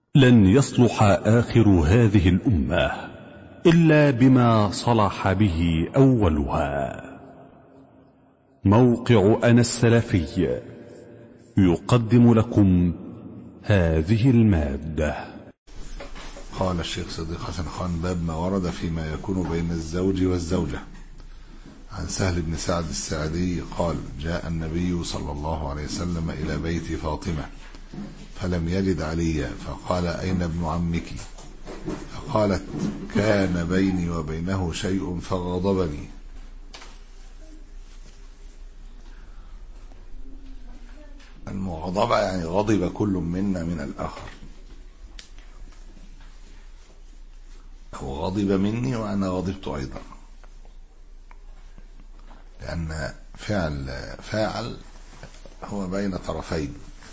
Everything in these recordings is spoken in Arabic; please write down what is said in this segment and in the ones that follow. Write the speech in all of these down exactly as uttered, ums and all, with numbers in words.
لن يصلح آخر هذه الأمة إلا بما صلح به أولها. موقع أنا السلفي يقدم لكم هذه المادة. قال الشيخ صديق حسن خان: باب ما ورد فيما يكون بين الزوج والزوجة. عن سهل بن سعد الساعدي قال: جاء النبي صلى الله عليه وسلم إلى بيت فاطمة فلم يجد عليا، فقال: أين ابن عمك؟ فقالت: كان بيني وبينه شيء فغضبني. المغضبة يعني غضب كل منا من الآخر، أو غضب مني وأنا غضبت أيضا، لأن فعل فاعل هو بين طرفين.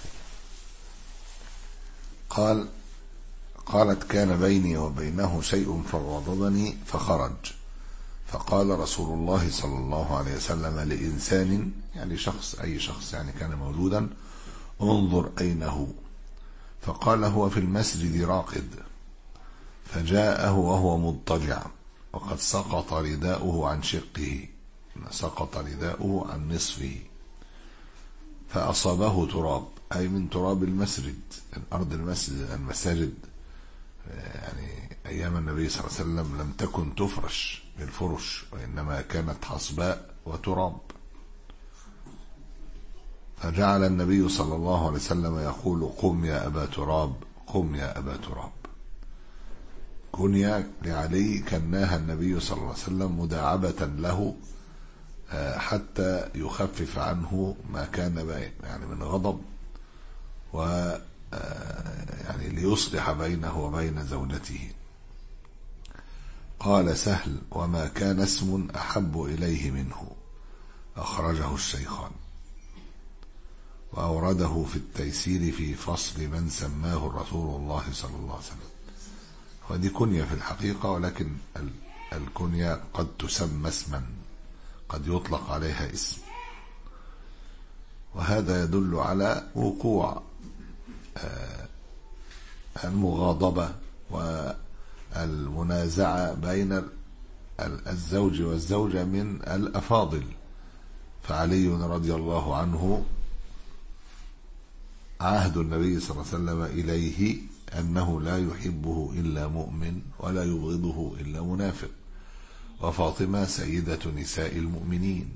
قال قالت: كان بيني وبينه شيء فغضبني فخرج، فقال رسول الله صلى الله عليه وسلم لإنسان، يعني شخص، أي شخص يعني كان موجودا: انظر أين هو؟ فقال: هو في المسجد راقد. فجاءه وهو مضطجع وقد سقط رداؤه عن شقه، سقط رداؤه عن نصفه، فأصابه تراب، أي من تراب المسجد، الأرض المسجد المساجد. يعني أيام النبي صلى الله عليه وسلم لم تكن تفرش بالفرش، وإنما كانت حصباء وتراب. فجعل النبي صلى الله عليه وسلم يقول: قم يا أبا تراب، قم يا أبا تراب. كنيا لعلي كناها النبي صلى الله عليه وسلم مداعبة له حتى يخفف عنه ما كان بين يعني من غضب، و يعني ليصلح بينه وبين زوجته. قال سهل: وما كان اسم أحب إليه منه. أخرجه الشيخان، وأورده في التيسير في فصل من سماه رسول الله صلى الله عليه وسلم. ودي كنية في الحقيقة، ولكن الكنية قد تسمى اسما، قد يطلق عليها اسم، وهذا يدل على وقوع المغاضبة والمنازعة بين الزوج والزوجة من الأفاضل. فعلي رضي الله عنه عهد النبي صلى الله عليه وسلم إليه أنه لا يحبه إلا مؤمن ولا يبغضه إلا منافق، وفاطمة سيدة نساء المؤمنين،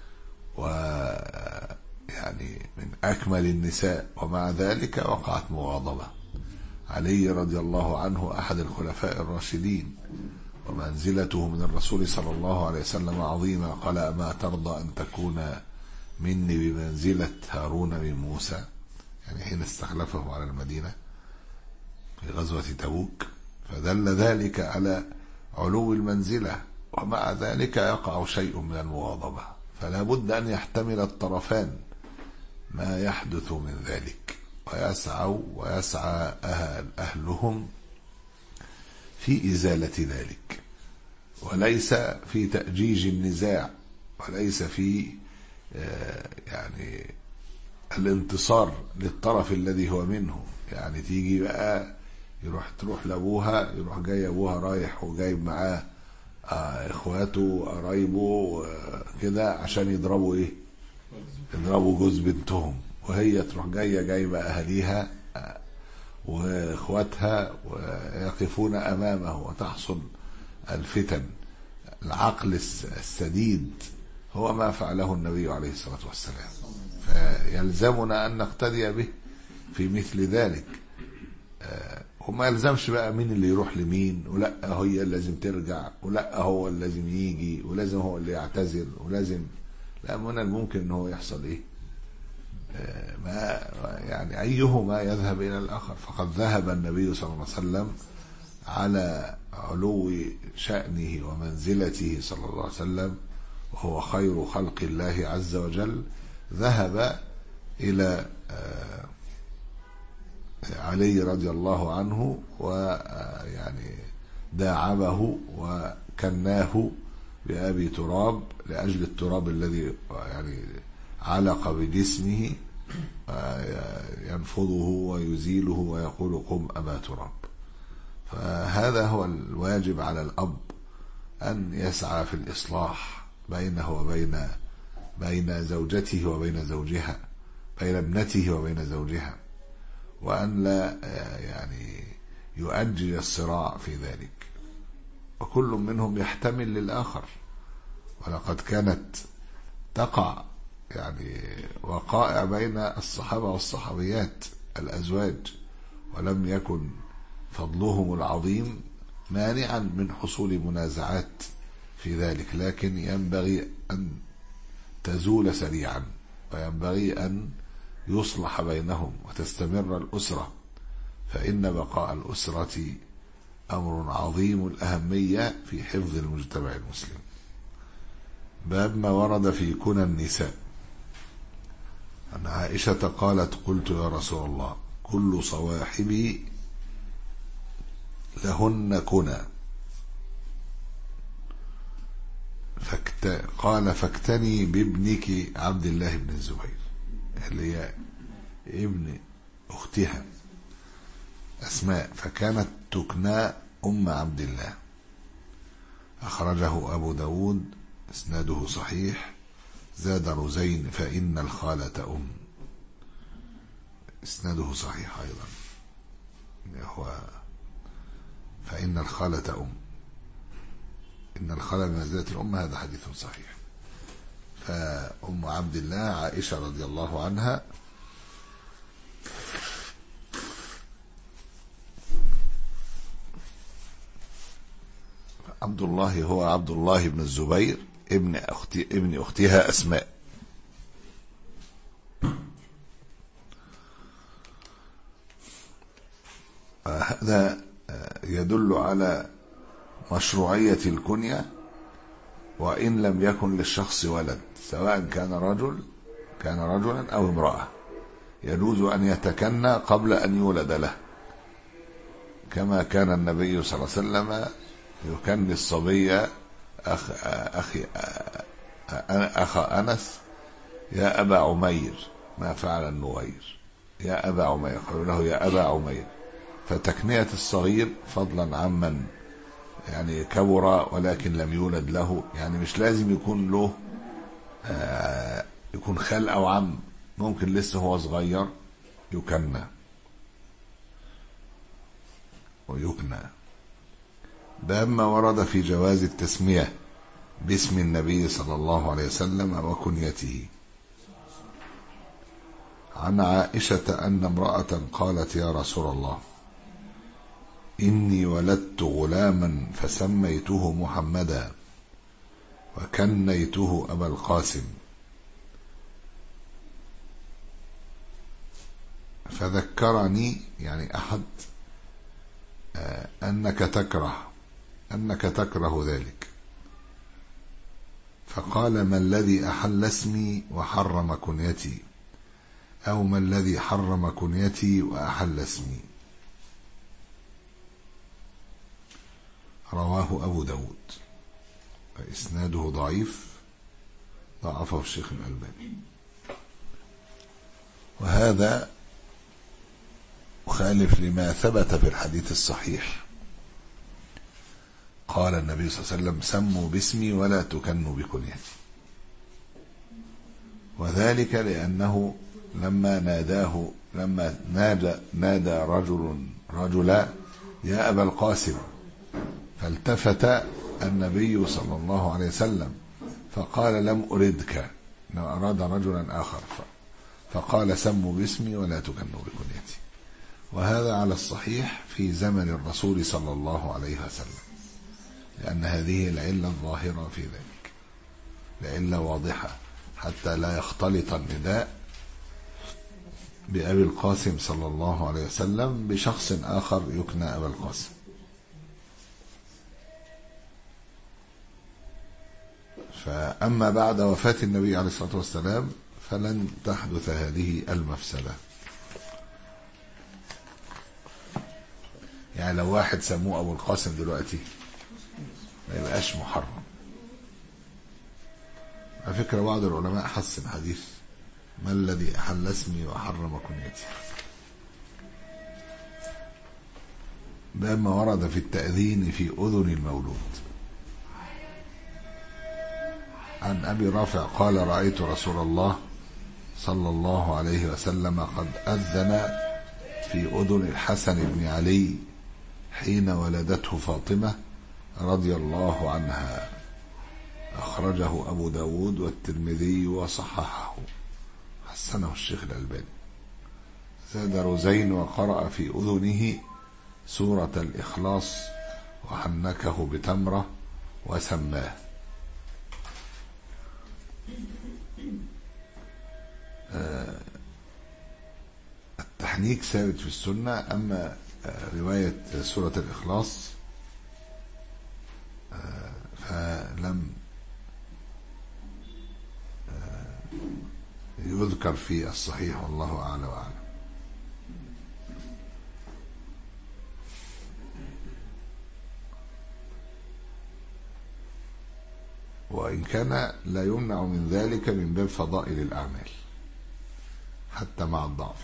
ويعني من أكمل النساء، ومع ذلك وقعت مغاضبة. علي رضي الله عنه أحد الخلفاء الراشدين، ومنزلته من الرسول صلى الله عليه وسلم عظيمة. قال: أما ترضى أن تكون مني بمنزلة هارون من موسى؟ يعني حين استخلفه على المدينة في غزوة تبوك، فدل ذلك على علو المنزلة، ومع ذلك يقع شيء من المغاضبة. فلا بد أن يحتمل الطرفان ما يحدث من ذلك، ويسعوا ويسعى أهل أهلهم في إزالة ذلك، وليس في تأجيج النزاع، وليس في يعني الانتصار للطرف الذي هو منه. يعني تيجي بقى يروح تروح لأبوها، يروح جاي أبوها رايح وجايب معاه آه إخواته قرايبه كده عشان يضربوا إيه؟ يضربوا جوز بنتهم، وهي تروح جاية جايبة أهليها آه وإخواتها ويقفون أمامه، وتحصل الفتن. العقل السديد هو ما فعله النبي عليه الصلاة والسلام، فيلزمنا أن نقتدي به في مثل ذلك. وما يلزمش بقى مين اللي يروح لمين، ولا هي اللي لازم ترجع، ولا هو اللي لازم يجي، ولازم هو اللي يعتذر، ولازم لا، من الممكن ان هو يحصل ايه ما يعني ايهما يذهب الى الاخر. فقد ذهب النبي صلى الله عليه وسلم على علو شأنه ومنزلته صلى الله عليه وسلم، وهو خير خلق الله عز وجل. ذهب إلى علي رضي الله عنه، ويعني داعبه وكناه بأبي تراب، لأجل التراب الذي يعني علق بجسمه ينفضه ويزيله ويقول قم أبا تراب. فهذا هو الواجب على الأب، أن يسعى في الإصلاح بينه وبين بين زوجته وبين زوجها، بين ابنته وبين زوجها، وأن لا يعني يؤجل الصراع في ذلك، وكل منهم يحتمل للآخر. ولقد كانت تقع يعني وقائع بين الصحابة والصحابيات الأزواج، ولم يكن فضلهم العظيم مانعا من حصول منازعات في ذلك، لكن ينبغي أن تزول سريعا، وينبغي أن يصلح بينهم وتستمر الأسرة، فإن بقاء الأسرة أمر عظيم الأهمية في حفظ المجتمع المسلم. باب ما ورد في كنى النساء. عن عائشة قالت: قلت يا رسول الله كل صواحبي لهن كنى، فاكت... قال فاكتني بابنك عبد الله بن الزبير، اللي هي ابن أختها أسماء، فكانت تكنى أم عبد الله. أخرجه أبو داود، إسناده صحيح. زاد رزين فإن الخالة أم، إسناده صحيح أيضا، هو فإن الخالة أم، إن الخالة بمنزلة الأم، هذا حديث صحيح. فأم عبد الله عائشة رضي الله عنها عبد الله هو عبد الله بن الزبير ابن أختي ابن أختها أسماء. هذا يدل على مشروعية الكنية، وإن لم يكن للشخص ولد، سواء كان رجل كان رجلا أو امرأة، يجوز أن يتكنى قبل أن يولد له، كما كان النبي صلى الله عليه وسلم يكني الصبي أخ أخي أخ أنس: يا أبا عمير ما فعل النغير، يا أبا عمير، يقول له يا أبا عمير. فتكنية الصغير فضلا عمن يعني كبر ولكن لم يولد له، يعني مش لازم يكون له آه يكون خال أو عم، ممكن لسه هو صغير يكنى ويكنى. باب ما ورد في جواز التسمية باسم النبي صلى الله عليه وسلم وكنيته. عن عائشة أن امرأة قالت: يا رسول الله إني ولدت غلاما فسميته محمدا وكنيته أبا القاسم، فذكرني يعني أحد أنك تكره أنك تكره ذلك، فقال: ما الذي أحل اسمي وحرم كنيتي، أو ما الذي حرم كنيتي وأحل اسمي. رواه أبو داود، إسناده ضعيف، ضعفه الشيخ الألباني. وهذا مخالف لما ثبت في الحديث الصحيح. قال النبي صلى الله عليه وسلم: سموا باسمي ولا تكنوا بكنيتي. وذلك لأنه لما ناداه لما نادى نادى رجل رجلا: يا أبا القاسم، فالتفت النبي صلى الله عليه وسلم فقال: لم أردك، أراد رجلا آخر، فقال: سموا باسمي ولا تكنوا بكنيتي. وهذا على الصحيح في زمن الرسول صلى الله عليه وسلم، لأن هذه العلة الظاهرة في ذلك، العلة واضحة، حتى لا يختلط النداء بأبي القاسم صلى الله عليه وسلم بشخص آخر يكنى أبا القاسم. فأما بعد وفاة النبي عليه الصلاة والسلام فلن تحدث هذه المفسدة. يعني لو واحد سموه أبو القاسم دلوقتي ما يبقاش محرم. على فكرة بعض العلماء حسن حديث ما الذي أحل اسمي وحرم كنيتي؟ باب ما ورد في التأذين في أذن المولود. عن أبي رافع قال رأيت رسول الله صلى الله عليه وسلم قد أذن في أذن الحسن بن علي حين ولدته فاطمة رضي الله عنها. أخرجه أبو داود والترمذي وصححه، حسنه الشيخ الألباني. زاد رزين وقرأ في أذنه سورة الإخلاص وحنكه بتمرة وسماه. التحنيك ثابت في السنة، أما رواية سورة الإخلاص فلم يذكر في الصحيح، والله أعلى وأعلم. وإن كان لا يمنع من ذلك من باب فضائل الأعمال حتى مع الضعف.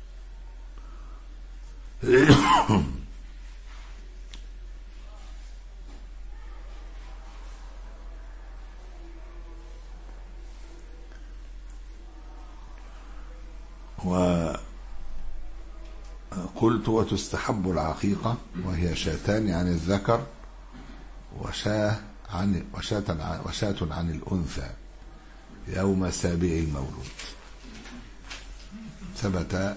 وقلت وتستحب العقيقة وهي شاتان عن الذكر وشاه عن وشاة وشاة عن الأنثى يوم سابع المولود. ثبت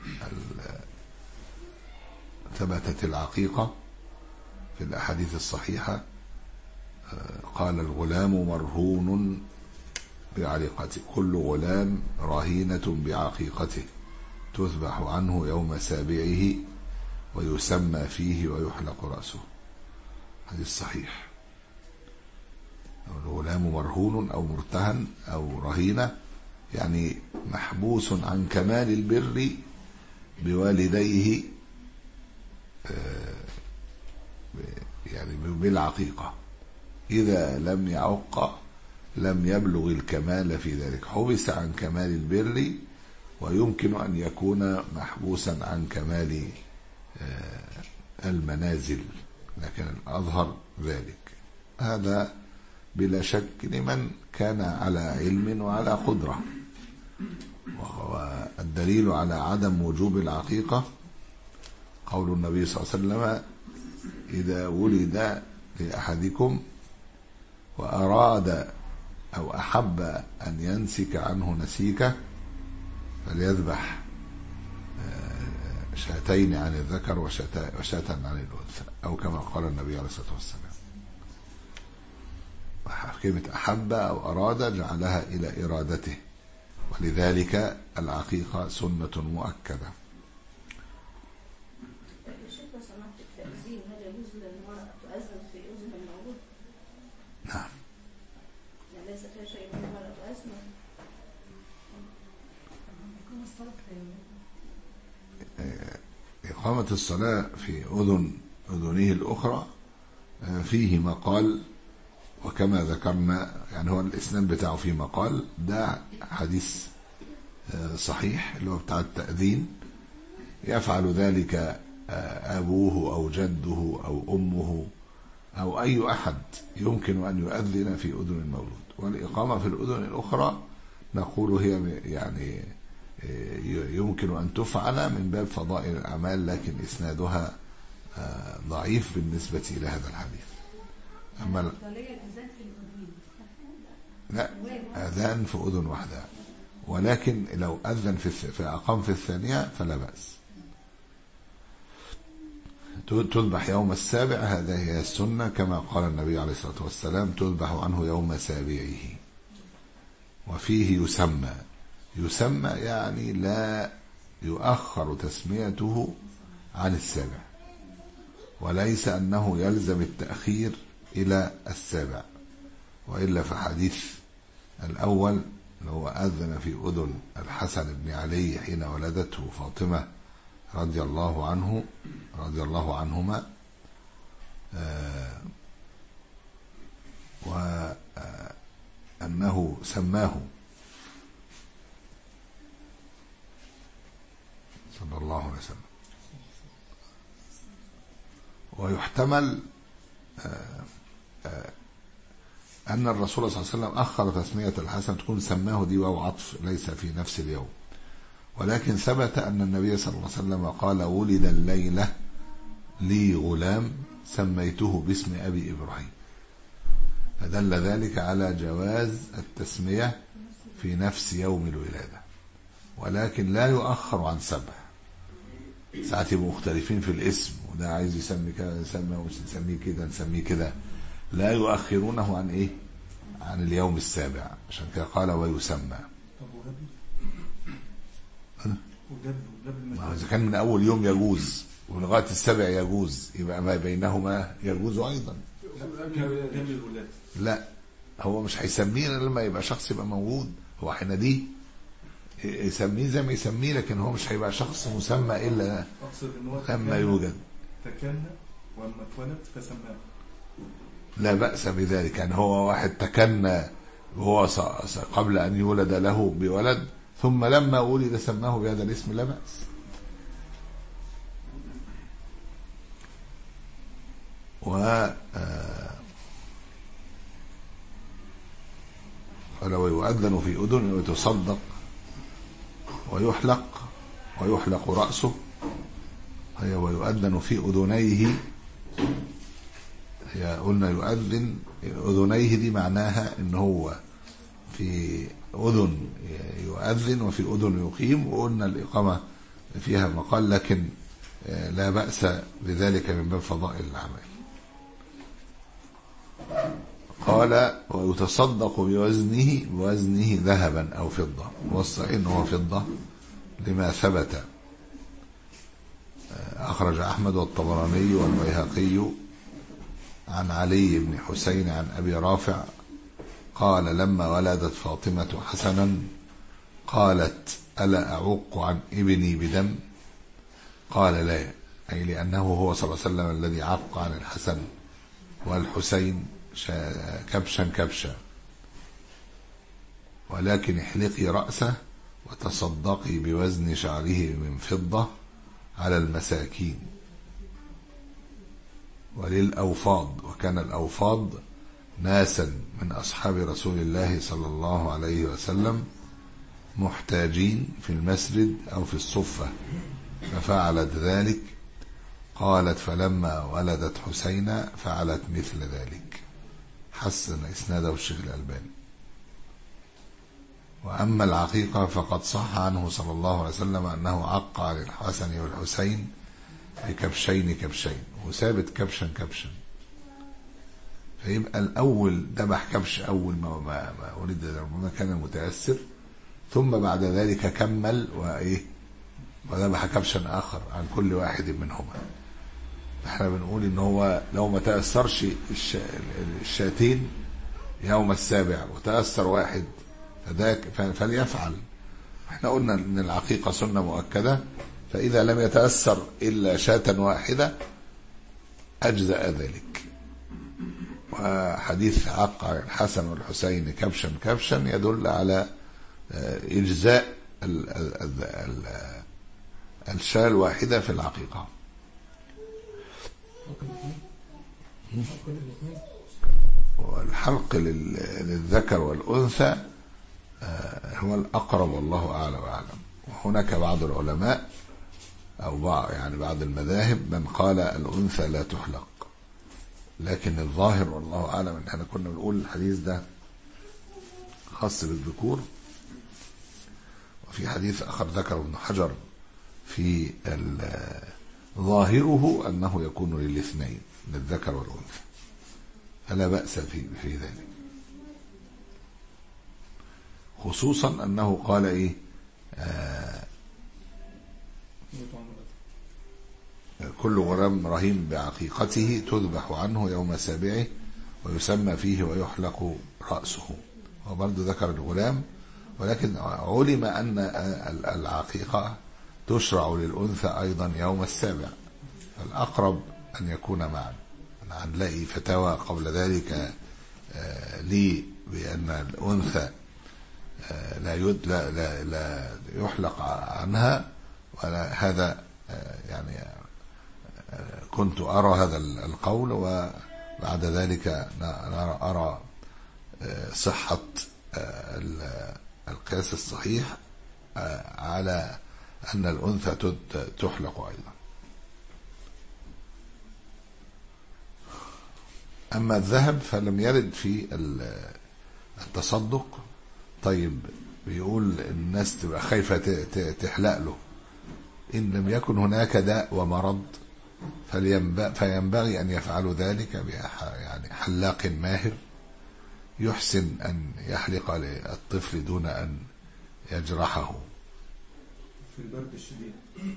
ثبتت العقيقة في الأحاديث الصحيحة. قال الغلام مرهون بعقيقته، كل غلام رهينة بعقيقته تذبح عنه يوم سابعه ويسمى فيه ويحلق رأسه. حديث صحيح. الغلام مرهون أو مرتهن أو رهينة، يعني محبوس عن كمال البر بوالديه يعني بالعقيقة. إذا لم يعق لم يبلغ الكمال في ذلك، حبس عن كمال البر، ويمكن أن يكون محبوسا عن كمال المنازل، لكن الأظهر ذلك. هذا بلا شك لمن كان على علم وعلى قدرة. والدليل على عدم وجوب العقيقة قول النبي صلى الله عليه وسلم: إذا ولد لأحدكم وأراد أو أحب أن ينسك عنه نسيكه فليذبح شاتين عن الذكر وشاة عن الأنثى، أو كما قال النبي عليه الصلاة والسلام. كلمة أحب أو أراد جعلها إلى إرادته، ولذلك العقيقة سنة مؤكدة. نعم. ليس فيها شيء من المرأة أسمى. إقامة الصلاة في أذن أذنه الأخرى فيه مقال، وكما ذكرنا يعني هو الإسناد بتاعه فيه مقال. ده حديث صحيح اللي هو بتاع التأذين، يفعل ذلك أبوه أو جده أو أمه أو أي أحد يمكن أن يؤذن في أذن المولود. والإقامة في الأذن الأخرى نقول هي يعني يمكن أن تفعل من باب فضائل الأعمال، لكن إسنادها ضعيف بالنسبة إلى هذا الحديث. أما لا، أذان في أذن واحدة، ولكن لو أذن في فأقام في الثانية فلا بأس. تذبح يوم السابع، هذا هي السنة كما قال النبي عليه الصلاة والسلام: تذبح عنه يوم سابعه. وفيه يسمى، يسمى يعني لا يؤخر تسميته عن السابع، وليس أنه يلزم التأخير إلى السابع، وإلا فحديث الأول هو أذن في أذن الحسن بن علي حين ولدته فاطمة رضي الله عنه رضي الله عنهما، وأنه سماه صلى الله عليه وسلم. ويحتمل أن الرسول صلى الله عليه وسلم أخر تسمية الحسن تكون سماه دي واو عطف ليس في نفس اليوم، ولكن ثبت أن النبي صلى الله عليه وسلم قال ولد الليلة لي غلام سميته باسم أبي إبراهيم، فدل ذلك على جواز التسمية في نفس يوم الولادة، ولكن لا يؤخر عن سبع. ساعات يبقوا مختلفين في الاسم، وده عايز يسمي كذا يسمي ونسميه كده نسميه كده، لا يؤخرونه عن ايه؟ عن اليوم السابع، عشان كده قال ويسمى. ما إذا كان من أول يوم يجوز ولغاية السابع يجوز، يبقى ما بينهما يجوز أيضا. لا، هو مش هيسميه لما يبقى شخص يبقى موجود، هو حيناديه يسميه زي ما يسميه، لكن هو مش هيبقى شخص مسمى إلا لما يوجد. تكنى وأما اتولد فسماه، لا بأس بذلك. يعني هو واحد تكنى وهو قبل أن يولد له بولد، ثم لما ولد سماه بهذا الاسم، لا بأس. و ولو يؤذن في أذن ويتصدق ويحلق ويحلق رأسه، هي ويؤذن في أذنيه. هي قلنا يؤذن أذنيه دي معناها إن هو في أذن يؤذن وفي أذن يقيم، وقلنا الإقامة فيها مقال، لكن لا بأس بذلك من باب فضائل العمل. قال ويتصدق بوزنه بوزنه ذهبا أو فضة، والصحيح إنه هو فضة لما ثبت. أخرج أحمد والطبراني والبيهقي عن علي بن حسين عن أبي رافع قال لما ولدت فاطمة حسنا قالت ألا أعوق عن ابني بدم؟ قال لا، أي لأنه هو صلى الله عليه وسلم الذي عق عن الحسن والحسين كبشا كبشا، ولكن احلقي رأسه وتصدقي بوزن شعره من فضة على المساكين وللأوفاض. وكان الأوفاض ناسا من أصحاب رسول الله صلى الله عليه وسلم محتاجين في المسجد أو في الصفة، ففعلت ذلك. قالت فلما ولدت حسينا فعلت مثل ذلك. حسن إسناده الشيخ الألباني. وأما العقيقة فقد صح عنه صلى الله عليه وسلم أنه عق على الحسن والحسين بكبشين كبشين، وثابت كبشا كبشا، فيبقى الأول ذبح كبش أول ما ما, ما ولد، ربما كان متأثر، ثم بعد ذلك كمل وإيه وذبح كبشا آخر عن كل واحد منهما. احنا بنقول إن هو لو ما تأثرش الشاتين يوم السابع وتأثر واحد فذاك فليفعل. احنا قلنا ان العقيقة سنة مؤكدة، فإذا لم يتأثر إلا شاة واحدة أجزأ ذلك. وحديث عق الحسن والحسين كبشا كبشا يدل على إجزاء الشاة الواحدة في العقيقة. والحلق للذكر والأنثى هو الأقرب والله أعلى وأعلم. وهناك بعض العلماء أو بعض يعني بعض المذاهب من قال الأنثى لا تحلق، لكن الظاهر والله أعلم إن احنا كنا بنقول الحديث ده خاص بالذكور، وفي حديث آخر ذكر ابن حجر في ظاهره أنه يكون للاثنين للذكر والأنثى، فلا بأس في في ذلك، خصوصا أنه قال إيه آه كل غرام رهين بعقيقته تذبح عنه يوم سابعه ويسمى فيه ويحلق رأسه. وبرضه ذكر الغلام، ولكن علم أن العقيقة تشرع للأنثى أيضا يوم السابع، فالأقرب أن يكون معا. هنلاقي فتاوى قبل ذلك لي بأن الأنثى لا, لا, لا, لا يحلق عنها، وهذا يعني كنت أرى هذا القول، وبعد ذلك أرى صحة القياس الصحيح على أن الأنثى تحلق أيضا. أما الذهب فلم يرد في التصدق. طيب بيقول الناس تبقى خايفة تحلق له، إن لم يكن هناك داء ومرض فينبغي أن يفعلوا ذلك يعني حلاق ماهر يحسن أن يحلق للطفل دون أن يجرحه في البرد الشديد.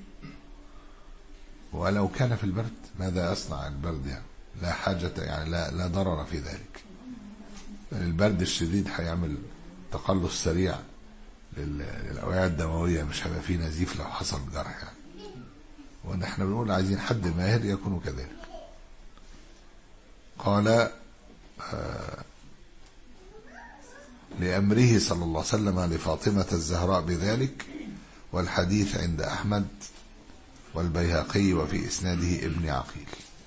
ولو كان في البرد ماذا يصنع البرد؟ يعني لا حاجة، يعني لا, لا ضرر في ذلك. البرد الشديد هيعمل تقلص سريع للأوعية الدموية، مش هيبقى فيه نزيف لو حصل جرح يعني. ونحن بنقول عايزين حد ماهر يكون كذلك. قال آه لأمره صلى الله عليه وسلم لفاطمة الزهراء بذلك، والحديث عند أحمد والبيهقي وفي إسناده ابن عقيل.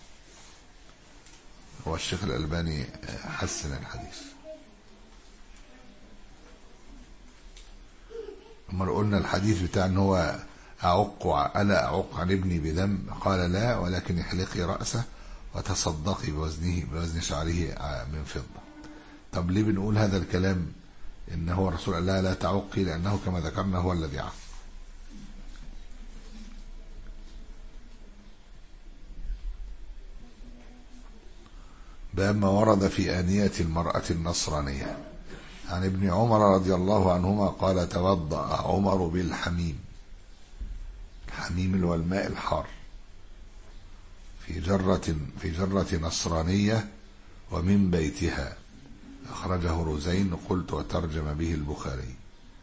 هو الشيخ الألباني حسن الحديث. أما قلنا الحديث بتاع أنه هو أعق ألا أعق عن ابني بدم، قال لا، ولكن احلقي رأسه وتصدقي بوزنه بوزن شعره من فضة. طب ليه بنقول هذا الكلام إن هو رسول الله لا تعقي؟ لأنه كما ذكرنا هو الذي عق. باب ما ورد في آنية المرأة النصرانية. عن ابن عمر رضي الله عنهما قال توضأ عمر بالحميم، الحميم اللي هو الماء الحار، في جرة في جرة نصرانية ومن بيتها، أخرجه رزين. قلت وترجم به البخاري.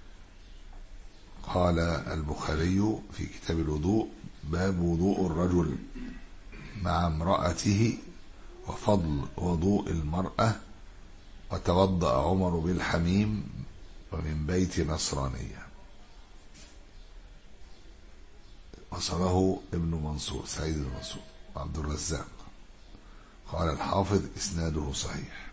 قال البخاري في كتاب الوضوء باب وضوء الرجل مع امرأته وفضل وضوء المرأة، وتوضأ عمر بالحميم ومن بيت نصرانية. وصله ابن منصور سعيد بن منصور وعبد الرزاق. قال الحافظ إسناده صحيح.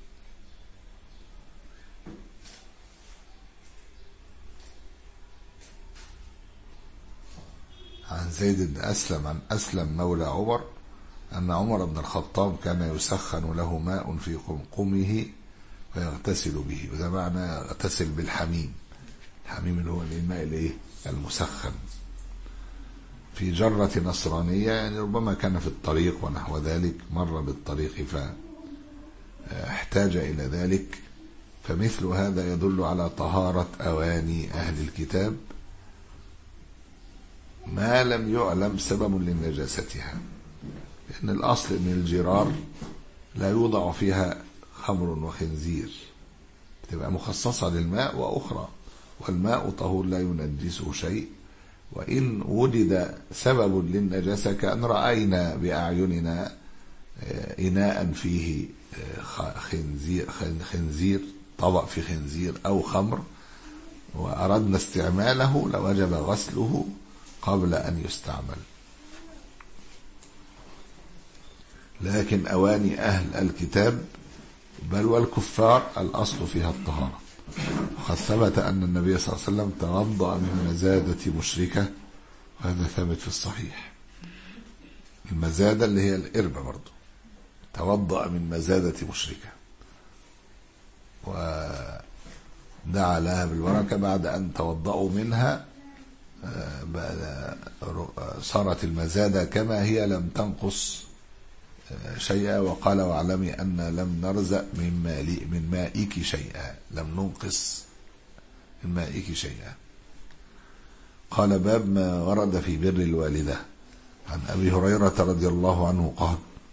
عن زيد بن أسلم عن أسلم مولى عمر أن عمر بن الخطاب كان يسخن له ماء في قمقمه فيغتسل به، وده معنى يغتسل بالحميم. الحميم اللي هو الماء الايه المسخن، في جرة نصرانية، يعني ربما كان في الطريق ونحو ذلك، مر بالطريق فاحتاج إلى ذلك. فمثل هذا يدل على طهارة أواني أهل الكتاب ما لم يعلم سبب لنجاستها، لأن الأصل أن الجرار لا يوضع فيها خمر وخنزير، تبقى مخصصة للماء وأخرى، والماء طهور لا ينجسه شيء. وإن وجد سبب للنجاسة كأن رأينا بأعيننا إناء فيه خنزير, خنزير طبق في خنزير أو خمر وأردنا استعماله لوجب غسله قبل أن يستعمل. لكن أواني أهل الكتاب بل والكفار الأصل فيها الطهارة. وقد ثبت أن النبي صلى الله عليه وسلم توضأ من مزادة مشركة، وهذا ثابت في الصحيح. المزادة اللي هي الإربة برضو، توضأ من مزادة مشركة ودعا لها بالبركة بعد أن توضأوا منها، صارت المزادة كما هي لم تنقص شيئا. وقال واعلمي أن لم نرزق من مالي من مائك شيئا، لم ننقص من مائك شيئا. قال باب ما ورد في بر الوالدة. عن أبي هريرة رضي الله عنه قال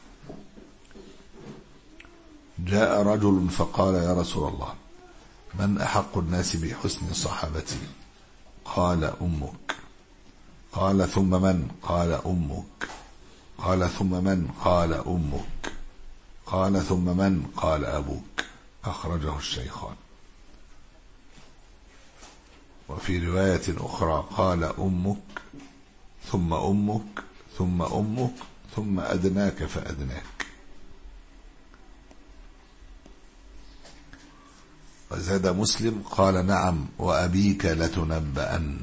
جاء رجل فقال يا رسول الله من أحق الناس بحسن صحابتي؟ قال أمك. قال ثم من؟ قال أمك. قال ثم من؟ قال أمك. قال ثم من؟ قال أبوك. أخرجه الشيخان. وفي رواية أخرى قال أمك ثم أمك ثم أمك ثم أدناك فأدناك. وزاد مسلم قال نعم وأبيك لتنبأن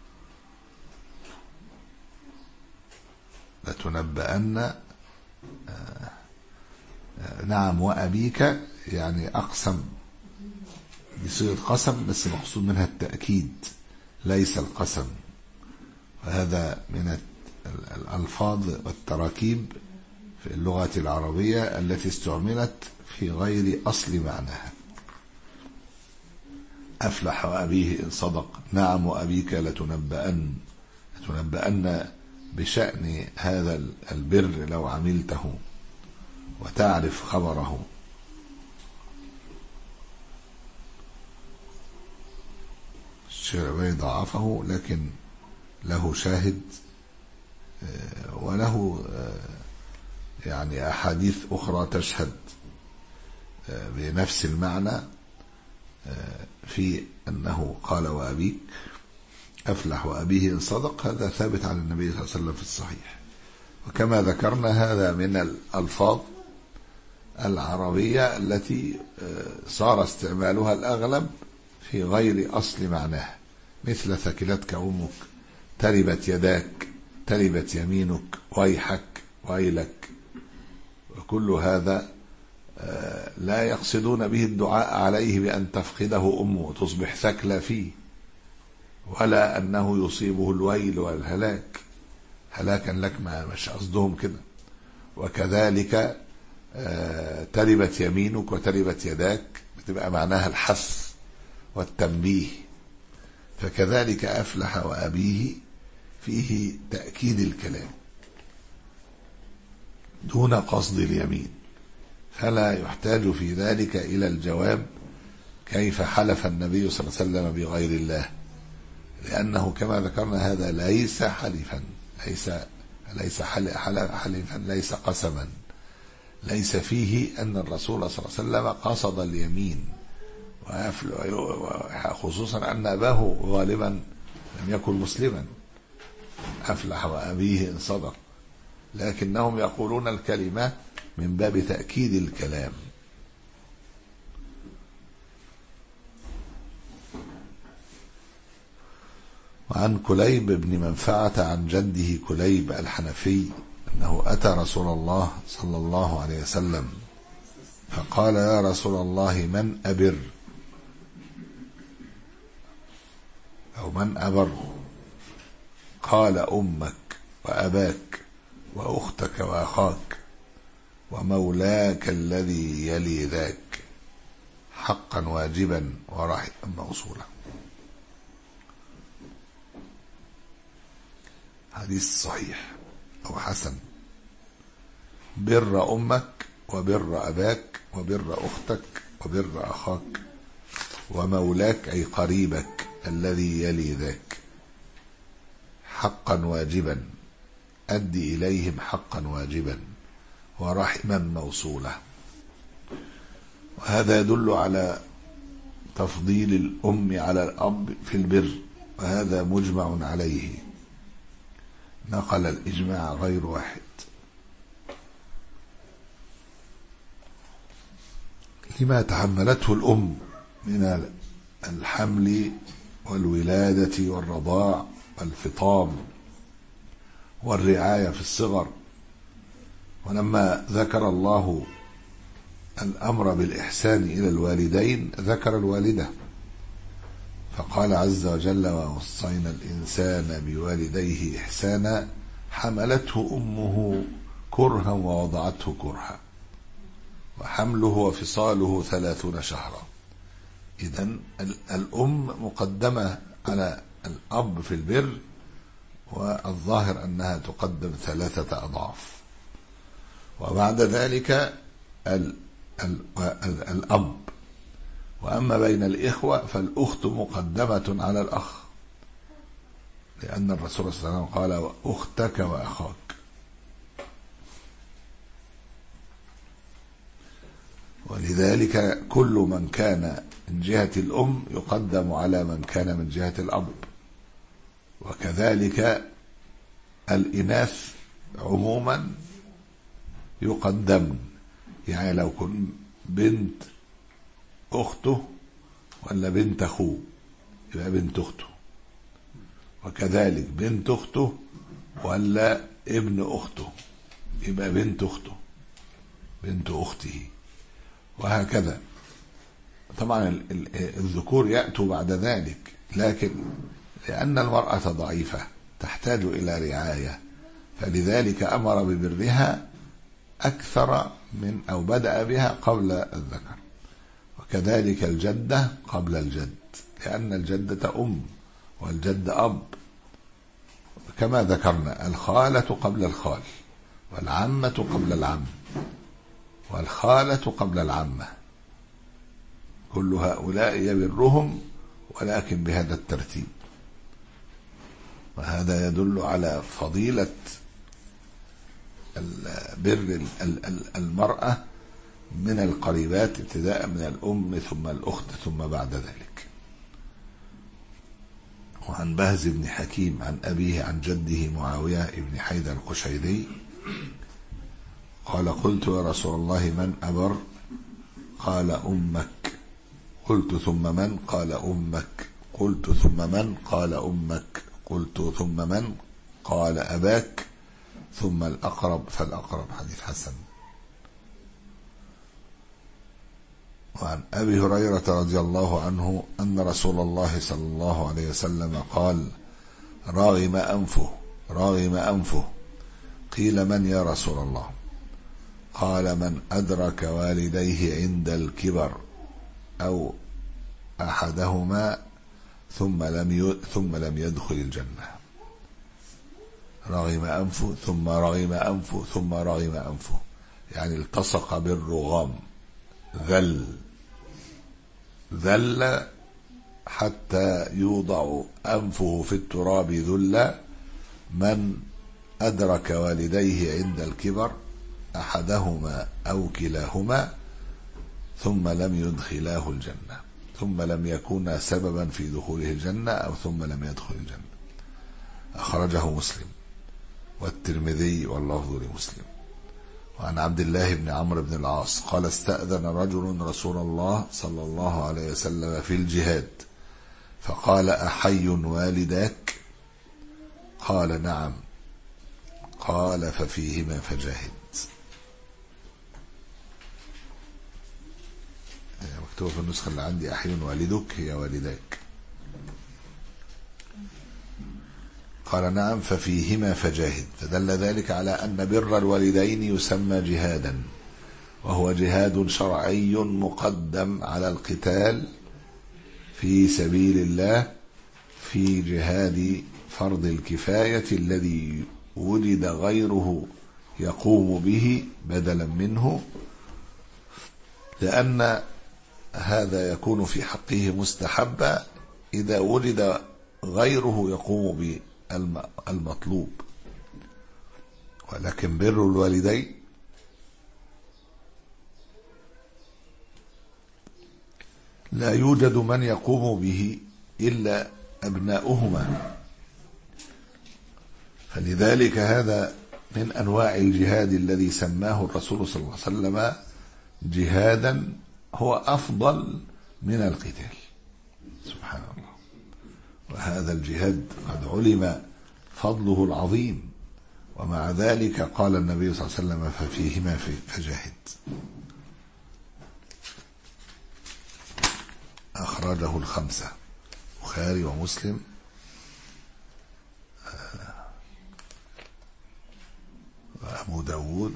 لتنبأن آه آه نعم وأبيك يعني أقسم بصيغة قسم، بس مقصود منها التأكيد ليس القسم. وهذا من الألفاظ والتراكيب في اللغة العربية التي استعملت في غير أصل معناها. أفلح وأبيه إن صدق، نعم وأبيك لتنبأن لتنبأن بشأن هذا البر لو عملته وتعرف خبره. الشيخ ضعفه لكن له شاهد وله يعني أحاديث أخرى تشهد بنفس المعنى في أنه قال وأبيك أفلح وأبيه إن صدق. هذا ثابت عن النبي صلى الله عليه وسلم في الصحيح. وكما ذكرنا هذا من الألفاظ العربية التي صار استعمالها الأغلب في غير أصل معناه، مثل ثكلتك أمك، تربت يداك، تربت يمينك، ويحك، ويلك. وكل هذا لا يقصدون به الدعاء عليه بأن تفقده أمه وتصبح ثكلى فيه، ولا أنه يصيبه الويل والهلاك هلاكا لك، ما مش قصدهم كده. وكذلك تربت يمينك وتربت يداك بتبقى معناها الحث والتنبيه. فكذلك أفلح وأبيه فيه تأكيد الكلام دون قصد اليمين، فلا يحتاج في ذلك إلى الجواب كيف حلف النبي صلى الله عليه وسلم بغير الله، لأنه كما ذكرنا هذا ليس حلفا، ليس ليس حلفا، ليس قسما، ليس فيه أن الرسول صلى الله عليه وسلم قصد اليمين، خصوصا أن أباه غالبا لم يكن مسلما. أفلح وأبيه إن صدق، لكنهم يقولون الكلمة من باب تأكيد الكلام. وعن كليب بن منفعة عن جده كليب الحنفي أنه أتى رسول الله صلى الله عليه وسلم فقال يا رسول الله من أبر أو من أبر؟ قال أمك وأباك وأختك وأخاك ومولاك الذي يلي ذاك حقا واجبا ورحما موصولا. حديث صحيح أو حسن. بر أمك وبر أباك وبر أختك وبر أخاك ومولاك أي قريبك الذي يلي ذاك حقا واجبا، أدي إليهم حقا واجبا ورحما موصولة. وهذا يدل على تفضيل الأم على الأب في البر، وهذا مجمع عليه، نقل الإجماع غير واحد. لما تحملته الأم من الحمل والولادة والرضاع والفطام والرعاية في الصغر. ولما ذكر الله الأمر بالإحسان إلى الوالدين ذكر الوالدة، فقال عز وجل ووصينا الإنسان بوالديه إحسانا حملته أمه كرها ووضعته كرها وحمله وفصاله ثلاثون شهرا. إذن الأم مقدمة على الأب في البر، والظاهر أنها تقدم ثلاثة أضعاف. وبعد ذلك ال ال ال الأب. وأما بين الإخوة فالأخت مقدمة على الأخ، لأن الرسول صلى الله عليه وسلم قال وأختك وأخاك. ولذلك كل من كان من جهة الأم يقدم على من كان من جهة الأب، وكذلك الإناث عموما يقدمن، يعني لو كنت بنت أخته ولا بنت أخوه يبقى بنت أخته، وكذلك بنت أخته ولا ابن أخته يبقى بنت أخته بنت أخته، وهكذا. طبعا الذكور يأتوا بعد ذلك، لكن لأن المرأة ضعيفة تحتاج إلى رعاية، فلذلك أمر ببرها أكثر من أو بدأ بها قبل الذكر. وكذلك الجدة قبل الجد، لأن الجدة أم والجد أب، كما ذكرنا. الخالة قبل الخال، والعمة قبل العم، والخالة قبل العمة، كل هؤلاء يبرهم ولكن بهذا الترتيب. وهذا يدل على فضيلة بر المرأة من القريبات، ابتداء من الأم ثم الأخت ثم بعد ذلك. وعن بهز بن حكيم عن أبيه عن جده معاوية بن حيدر القشيري قال: قلت يا رسول الله من أبر؟ قال: أمك. قلت ثم من؟ قال: أمك. قلت ثم من؟ قال: أمك. قلت ثم من؟ قال: أباك، ثم الأقرب فالأقرب. حديث حسن. وعن أبي هريرة رضي الله عنه أن رسول الله صلى الله عليه وسلم قال: راغم أنفه راغم أنفه. قيل: من يا رسول الله؟ قال: من أدرك والديه عند الكبر أو أحدهما ثم لم ثم لم يدخل الجنة. رغم أنفه ثم رغم أنفه ثم رغم أنفه، يعني التصق بالرغام، ذل ذل حتى يوضع أنفه في التراب ذلا. من أدرك والديه عند الكبر أحدهما أو كلاهما ثم لم يدخلاه الجنة، ثم لم يكونا سببا في دخوله الجنة أو ثم لم يدخل الجنة. أخرجه مسلم والترمذي واللفظ لمسلم. وعن عبد الله بن عمرو بن العاص قال: استأذن رجل رسول الله صلى الله عليه وسلم في الجهاد فقال: أحي والداك؟ قال: نعم. قال: ففيهما فجاهد. مكتوب في النسخة اللي عندي: أحي والدك، هي والداك. قال: نعم. ففيهما فجاهد. فدل ذلك على أن بر الوالدين يسمى جهادا، وهو جهاد شرعي مقدم على القتال في سبيل الله، في جهاد فرض الكفاية الذي وجد غيره يقوم به بدلا منه، لأن هذا يكون في حقه مستحبا إذا وجد غيره يقوم بالمطلوب. ولكن بر الوالدين لا يوجد من يقوم به إلا أبناؤهما، فلذلك هذا من أنواع الجهاد الذي سماه الرسول صلى الله عليه وسلم جهادا هو أفضل من القتال. سبحان الله. وهذا الجهاد قد علم فضله العظيم، ومع ذلك قال النبي صلى الله عليه وسلم: ففيهما فجاهد. أخرجه الخمسة، البخاري ومسلم وأبو داود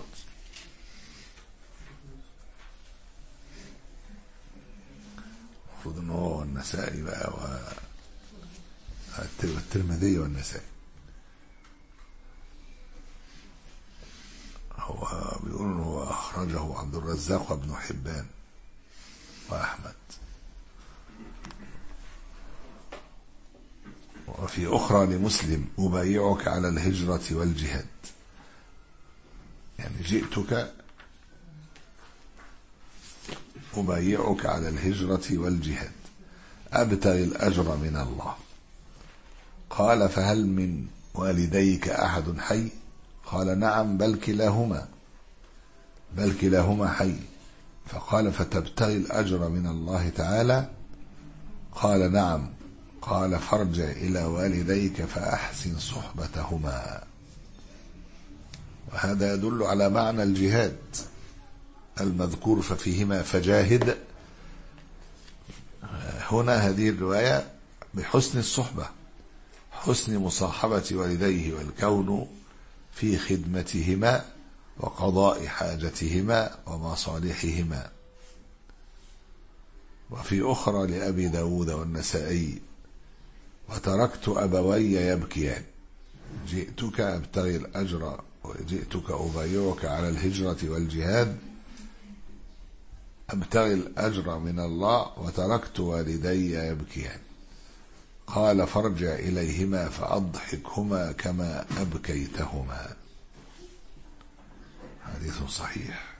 المفروض ان هو النسائي بقى والترمذي والنسائي. هو بيقول ان هو اخرجه عبد الرزاق وابن حبان واحمد. وفي اخرى لمسلم: ابايعك على الهجرة والجهاد، يعني جئتك أبايعك على الهجرة والجهاد أبتغي الأجر من الله. قال: فهل من والديك أحد حي؟ قال نعم بل كلاهما بل كلاهما حي. فقال فتبتغي الأجر من الله تعالى؟ قال نعم. قال فارجع إلى والديك فأحسن صحبتهما. وهذا يدل على معنى الجهاد المذكور ففيهما فجاهد. هنا هذه الرواية بحسن الصحبة، حسن مصاحبة والديه والكون في خدمتهما وقضاء حاجتهما ومصالحهما. وفي أخرى لأبي داود والنسائي وتركت أبوي يبكيان جئتك أبتغي الأجر وجئتك أبايعك على الهجرة والجهاد، أبتغي الأجر من الله وتركت والدي يبكيان. قال فارجع إليهما فأضحكهما كما أبكيتهما. حديث صحيح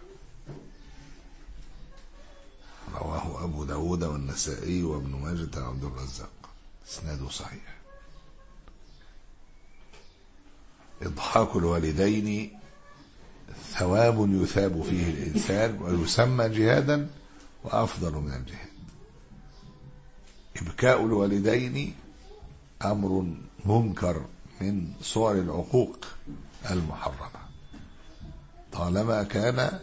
رواه أبو داود والنسائي وابن ماجه وعبد الرزاق، اسناده صحيح. إضحاك الوالدين ثواب يثاب فيه الإنسان ويسمى جهادا وأفضل من الجهاد. إبكاء الوالدين أمر منكر من صور العقوق المحرمة طالما كان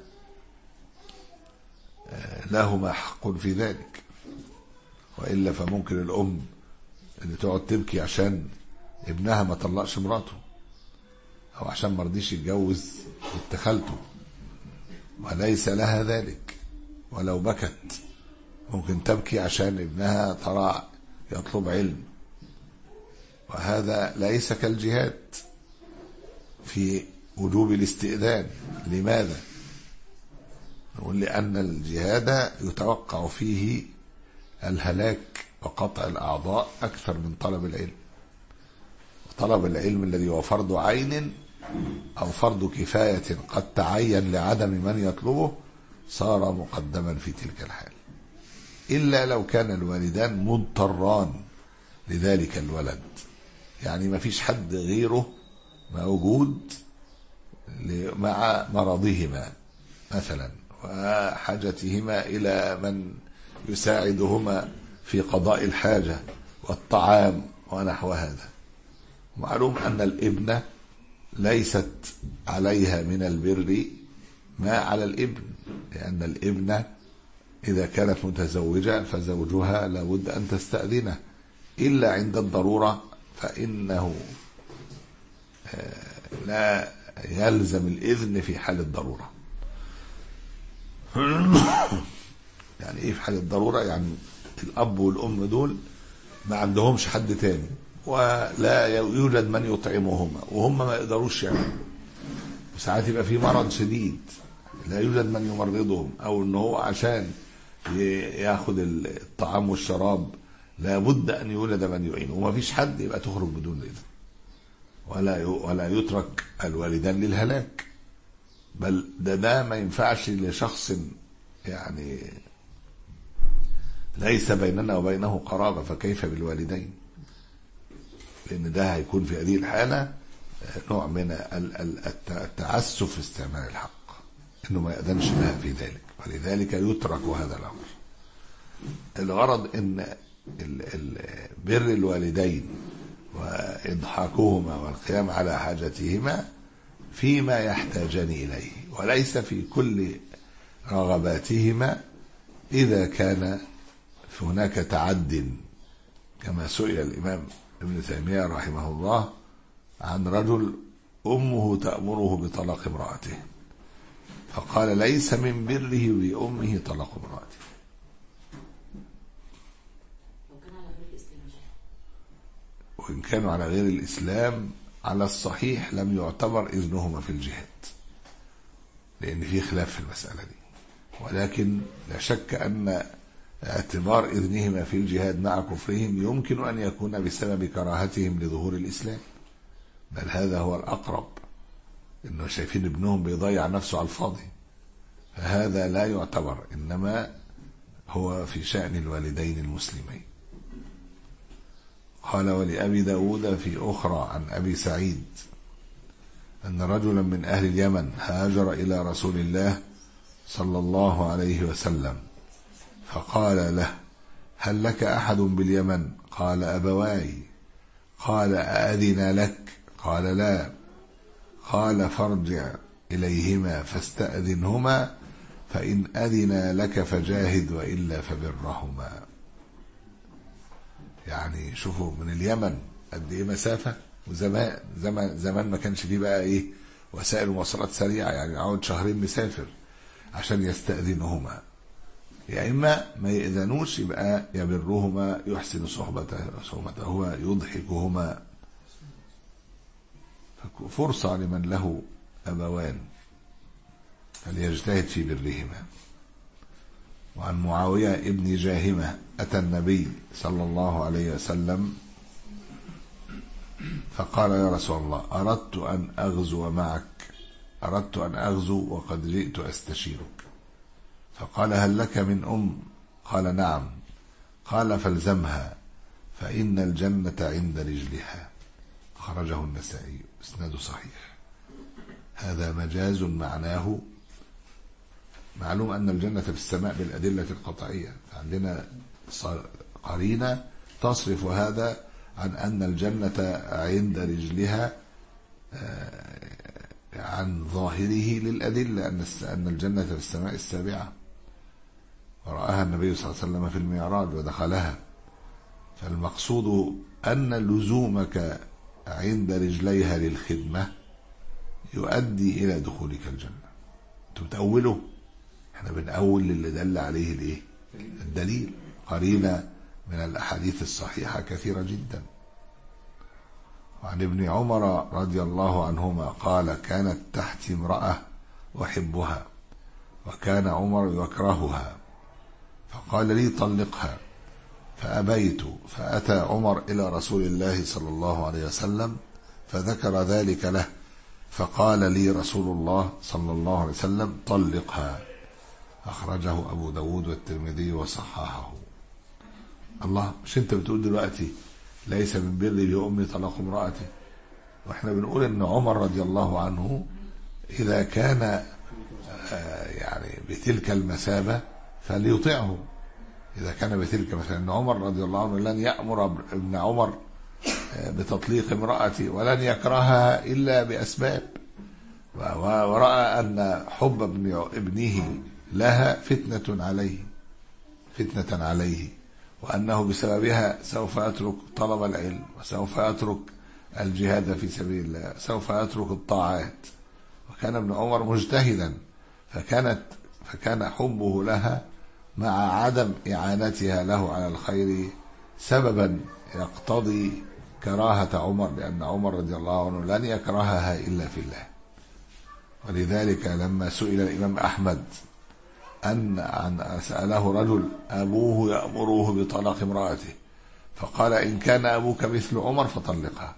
لهما حق في ذلك، وإلا فممكن الأم اللي تقعد تبكي عشان ابنها ما طلقش مراته أو عشان ما رضيش يتجوز بنت خالته وليس لها ذلك، ولو بكت ممكن تبكي عشان ابنها طلع يطلب علم، وهذا ليس كالجهاد في وجوب الاستئذان. لماذا؟ نقول لأن الجهاد يتوقع فيه الهلاك وقطع الأعضاء أكثر من طلب العلم. طلب العلم الذي هو فرض عين أو فرض كفاية قد تعين لعدم من يطلبه صار مقدما في تلك الحال، إلا لو كان الوالدان مضطران لذلك الولد، يعني ما فيش حد غيره موجود مع مرضهما مثلا وحاجتهما إلى من يساعدهما في قضاء الحاجة والطعام ونحو هذا. معلوم أن الابنة ليست عليها من البر ما على الابن، لأن الابنة إذا كانت متزوجة فزوجها لابد أن تستأذنه إلا عند الضرورة، فإنه لا يلزم الإذن في حال الضرورة. يعني إيه في حال الضرورة؟ يعني الأب والأم دول ما عندهمش حد تاني ولا يوجد من يطعمهما وهم ما يقدروش يعملوا، وساعات يبقى في مرض شديد لا يوجد من يمرضهم، أو إنه هو عشان ياخد الطعام والشراب لابد أن يولد من يعينه وما فيش حد، يبقى تخرج بدون إذن، ولا ولا يترك الوالدان للهلاك. بل ده ده ما ينفعش لشخص يعني ليس بيننا وبينه قرابة، فكيف بالوالدين؟ لأن ده هيكون في هذه الحالة نوع من التعسف في استعمال الحق، إنه ما يأذنش لها في ذلك، ولذلك يترك هذا الأمر. الغرض إن بر الوالدين وإضحاكهما والقيام على حاجتهما فيما يحتاجان إليه، وليس في كل رغباتهما إذا كان هناك تعد، كما سئل الإمام ابن تيمية رحمه الله عن رجل أمه تأمره بطلاق امرأته، فقال ليس من بره بأمه طلاق امرأته. وإن كانوا على غير الإسلام على الصحيح لم يعتبر إذنهما في الجهاد، لأن في خلاف في المسألة دي، ولكن لا شك أن اعتبار إذنهما في الجهاد مع كفرهم يمكن أن يكون بسبب كراهتهم لظهور الإسلام، بل هذا هو الأقرب، إنه شايفين ابنهم بيضيع نفسه على الفاضي، فهذا لا يعتبر، إنما هو في شأن الوالدين المسلمين. قال ولأبي داود في أخرى عن أبي سعيد أن رجلا من أهل اليمن هاجر إلى رسول الله صلى الله عليه وسلم فقال له هل لك أحد باليمن؟ قال أبواي. قال أأذن لك؟ قال لا. قال فارجع إليهما فاستأذنهما فإن أذن لك فجاهد وإلا فبرهما. يعني شوفوا من اليمن قد ايه مسافة، وزمان زمان زمان ما كانش فيه بقى ايه وسائل مواصلات سريعة، يعني عود شهرين مسافر عشان يستأذنهما، يا إما ما يأذنوش يبقى يبرهما يحسن صحبته صحبته يضحكهما. فرصة لمن له أبوان فليجتهد في برهما. وعن معاوية ابن جاهمة أتى النبي صلى الله عليه وسلم فقال يا رسول الله أردت أن أغزو معك أردت أن أغزو وقد جئت أستشيرك. فقال هل لك من أم؟ قال نعم. قال فالزمها فإن الجنة عند رجلها. خرجه النسائي اسناد صحيح. هذا مجاز معناه معلوم أن الجنة في السماء بالأدلة القطعية، عندنا قرينة تصرف هذا عن أن الجنة عند رجلها عن ظاهره للأدلة أن الجنة في السماء السابعة، ورآها النبي صلى الله عليه وسلم في المعراج ودخلها. فالمقصود أن لزومك عند رجليها للخدمة يؤدي إلى دخولك الجنة. أنتم تأولوا، احنا بنأول اللي دل عليه الايه الدليل. قرينة من الأحاديث الصحيحة كثيرة جدا. وعن ابن عمر رضي الله عنهما قال كانت تحتي امرأة أحبها وكان عمر يكرهها فقال لي طلقها فأبيت، فأتى عمر إلى رسول الله صلى الله عليه وسلم فذكر ذلك له فقال لي رسول الله صلى الله عليه وسلم طلقها. أخرجه أبو داود والترمذي وصححه. الله، مش أنت بتقول دلوقتي ليس من بري بأمي طلاق امرأتي، وإحنا بنقول إن عمر رضي الله عنه إذا كان يعني بتلك المثابة فليطيعه. إذا كان بتلك مثلا إن عمر رضي الله عنه لن يأمر ابن عمر بتطليق امرأتي ولن يكرهها إلا بأسباب، ورأى أن حب ابنه لها فتنة عليه فتنة عليه وأنه بسببها سوف يترك طلب العلم وسوف يترك الجهاد في سبيل الله، سوف يترك الطاعات. وكان ابن عمر مجتهدا، فكانت فكان حبه لها مع عدم إعانتها له على الخير سببا يقتضي كراهة عمر، لأن عمر رضي الله عنه لن يكرهها إلا في الله. ولذلك لما سئل الإمام أحمد أن عن سأله رجل أبوه يأمره بطلاق امرأته فقال إن كان أبوك مثل عمر فطلقها.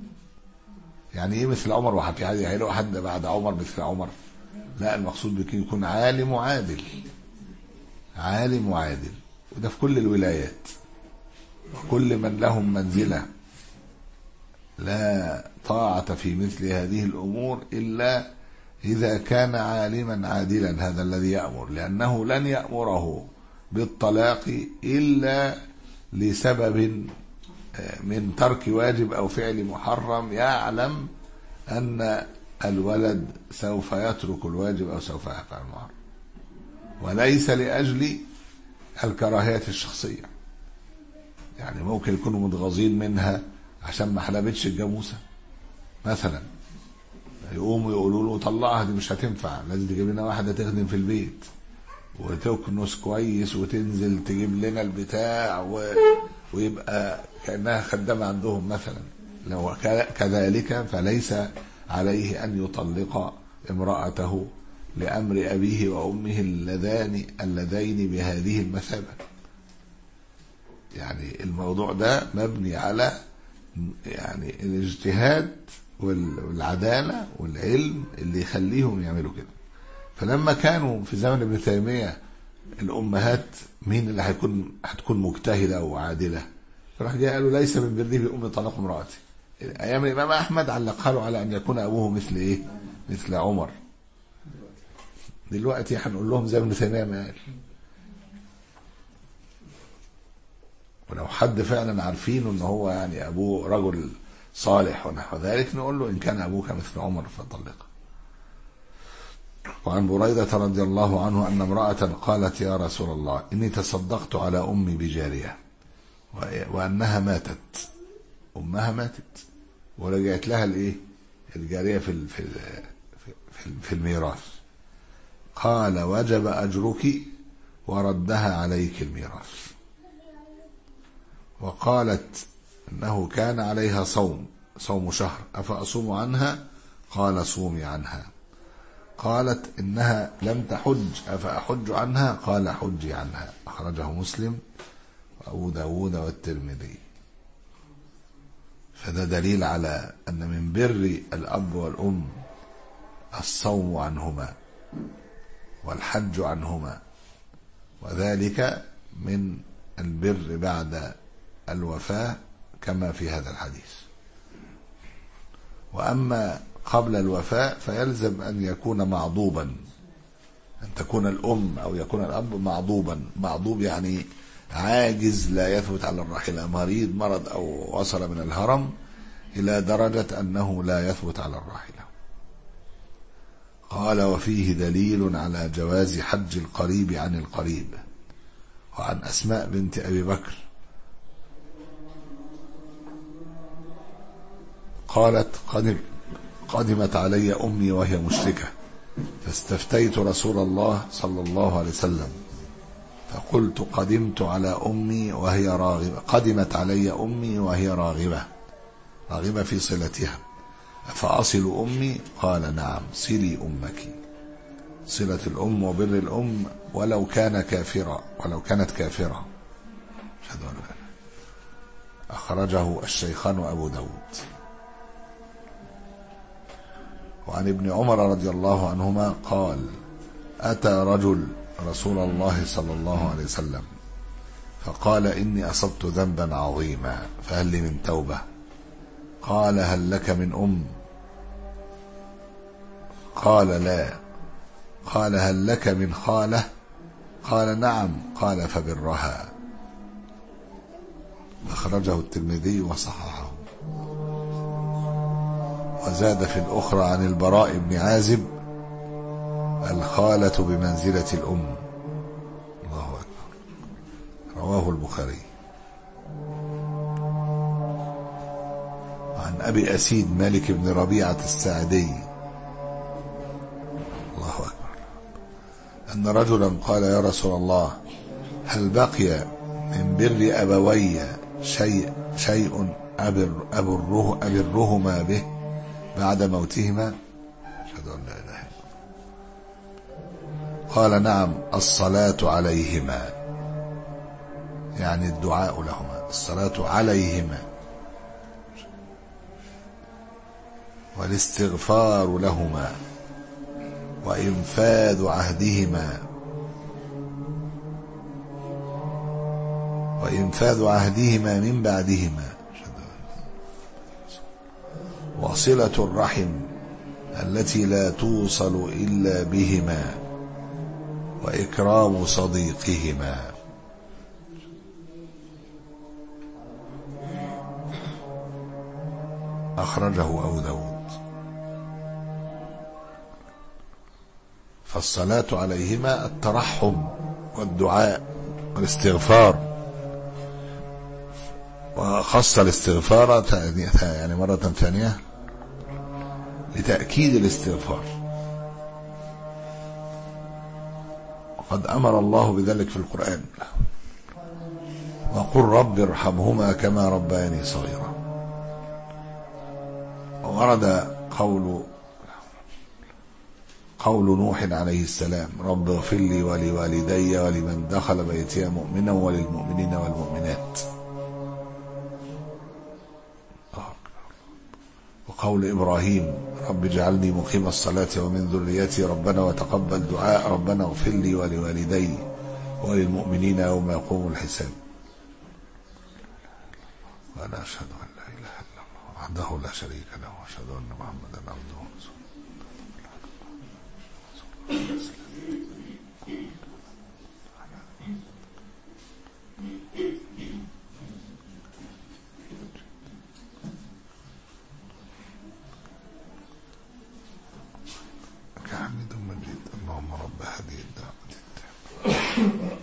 يعني إيه مثل عمر؟ وحكي حد يعيله حد بعد عمر مثل عمر؟ لا، المقصود بك يكون عالم وعادل، عالم وعادل، وده في كل الولايات وكل من لهم منزلة. لا طاعة في مثل هذه الأمور إلا إذا كان عالما عادلا هذا الذي يأمر، لأنه لن يأمره بالطلاق إلا لسبب من ترك واجب أو فعل محرم يعلم أن الولد سوف يترك الواجب أو سوف يفعل المحرم، وليس لأجل الكراهية الشخصية. يعني ممكن يكونوا متغاظين منها عشان ما حلبتش الجاموسة مثلا، يقوموا يقولوا له طلعها دي مش هتنفع، لازم تجيب لنا واحدة تخدم في البيت وتكنس كويس وتنزل تجيب لنا البتاع و... ويبقى كأنها خدامة عندهم مثلا. لو كذلك فليس عليه أن يطلق امرأته لأمر أبيه وأمه اللذان اللذين بهذه المثابة. يعني الموضوع ده مبني على يعني الاجتهاد والعدالة والعلم اللي يخليهم يعملوا كده. فلما كانوا في زمن ابن تيمية الأمهات مين اللي هيكون هتكون مجتهدة وعادلة؟ راح جاي قالوا ليس من بره بأم طلاق امرأته. أيام الإمام أحمد علقها له على أن يكون أبوه مثل إيه؟ مثل عمر. دلوقتي هنقول لهم زي ابن تيمية ما قال. ولو حد فعلا عارفينه ان هو يعني ابوه رجل صالح ونحو ذلك نقول له ان كان ابوك مثل عمر فطلقه. وعن بريدة رضي الله عنه ان امرأة قالت يا رسول الله اني تصدقت على امي بجارية وانها ماتت، امها ماتت ورجعت لها الايه الجارية في في في الميراث. قال وجب اجرك وردها عليك الميراث. وقالت انه كان عليها صوم صوم شهر افاصوم عنها؟ قال صومي عنها. قالت انها لم تحج افاحج عنها؟ قال حجي عنها. اخرجه مسلم وابو داود والترمذي. فده دليل على ان من بر الاب والام الصوم عنهما والحج عنهما، وذلك من البر بعد الوفاة كما في هذا الحديث. وأما قبل الوفاة فيلزم أن يكون معضوبا، أن تكون الأم أو يكون الأب معضوبا. معضوب يعني عاجز لا يثبت على الراحلة، مريض مرض أو وصل من الهرم إلى درجة أنه لا يثبت على الراحلة. قال وفيه دليل على جواز حج القريب عن القريب. وعن أسماء بنت أبي بكر قالت قدم قدمت علي أمي وهي مشركة فاستفتيت رسول الله صلى الله عليه وسلم فقلت قدمت على أمي وهي راغبة قدمت علي أمي وهي راغبة راغبة في صلتها فأصل أمي؟ قال نعم صلي أمك. صلة الأم وبر الأم ولو كان كافرا ولو كانت كافرة. أخرجه الشيخان وأبو داود. وعن ابن عمر رضي الله عنهما قال أتى رجل رسول الله صلى الله عليه وسلم فقال إني أصبت ذنبا عظيما فهل لي من توبة؟ قال هل لك من أم؟ قال لا. قال هل لك من خالة؟ قال نعم. قال فبرها. أخرجه الترمذي وصححه. وزاد في الأخرى عن البراء بن عازب الخالة بمنزلة الأم. الله أكبر. رواه البخاري. عن أبي أسيد مالك بن ربيعة الساعدي الله أكبر أن رجلا قال يا رسول الله هل بقي من بر أبوي شيء شيء أبر أبره أبرهما به بعد موتهما؟ أشهد أن لا إله إلا الله. قال نعم الصلاة عليهما، يعني الدعاء لهما، الصلاة عليهما والاستغفار لهما وإنفاذ عهدهما وإنفاذ عهدهما من بعدهما وصلة الرحم التي لا توصل إلا بهما وإكرام صديقهما. أخرجه أبو داود. فالصلاة عليهما الترحم والدعاء والاستغفار، وخص الاستغفار يعني مرة ثانية لتأكيد الاستغفار، وقد أمر الله بذلك في القرآن وقل رب ارحمهما كما ربياني صغيرا. وورد قول قول نوح عليه السلام رب اغفر لي ولوالدي ولمن دخل بيتي مؤمنا وللمؤمنين والمؤمنات. وقول إبراهيم رب اجعلني مقيم الصلاة ومن ذريتي ربنا وتقبل دعاء ربنا اغفر لي ولوالدي وللمؤمنين يوم يقوم الحساب. وأنا أشهد أن لا إله إلا الله وحده لا شريك له وأشهد أن محمدا عبده ورسوله. حميد مجيد. اللهم رب هذه الدعوة التامة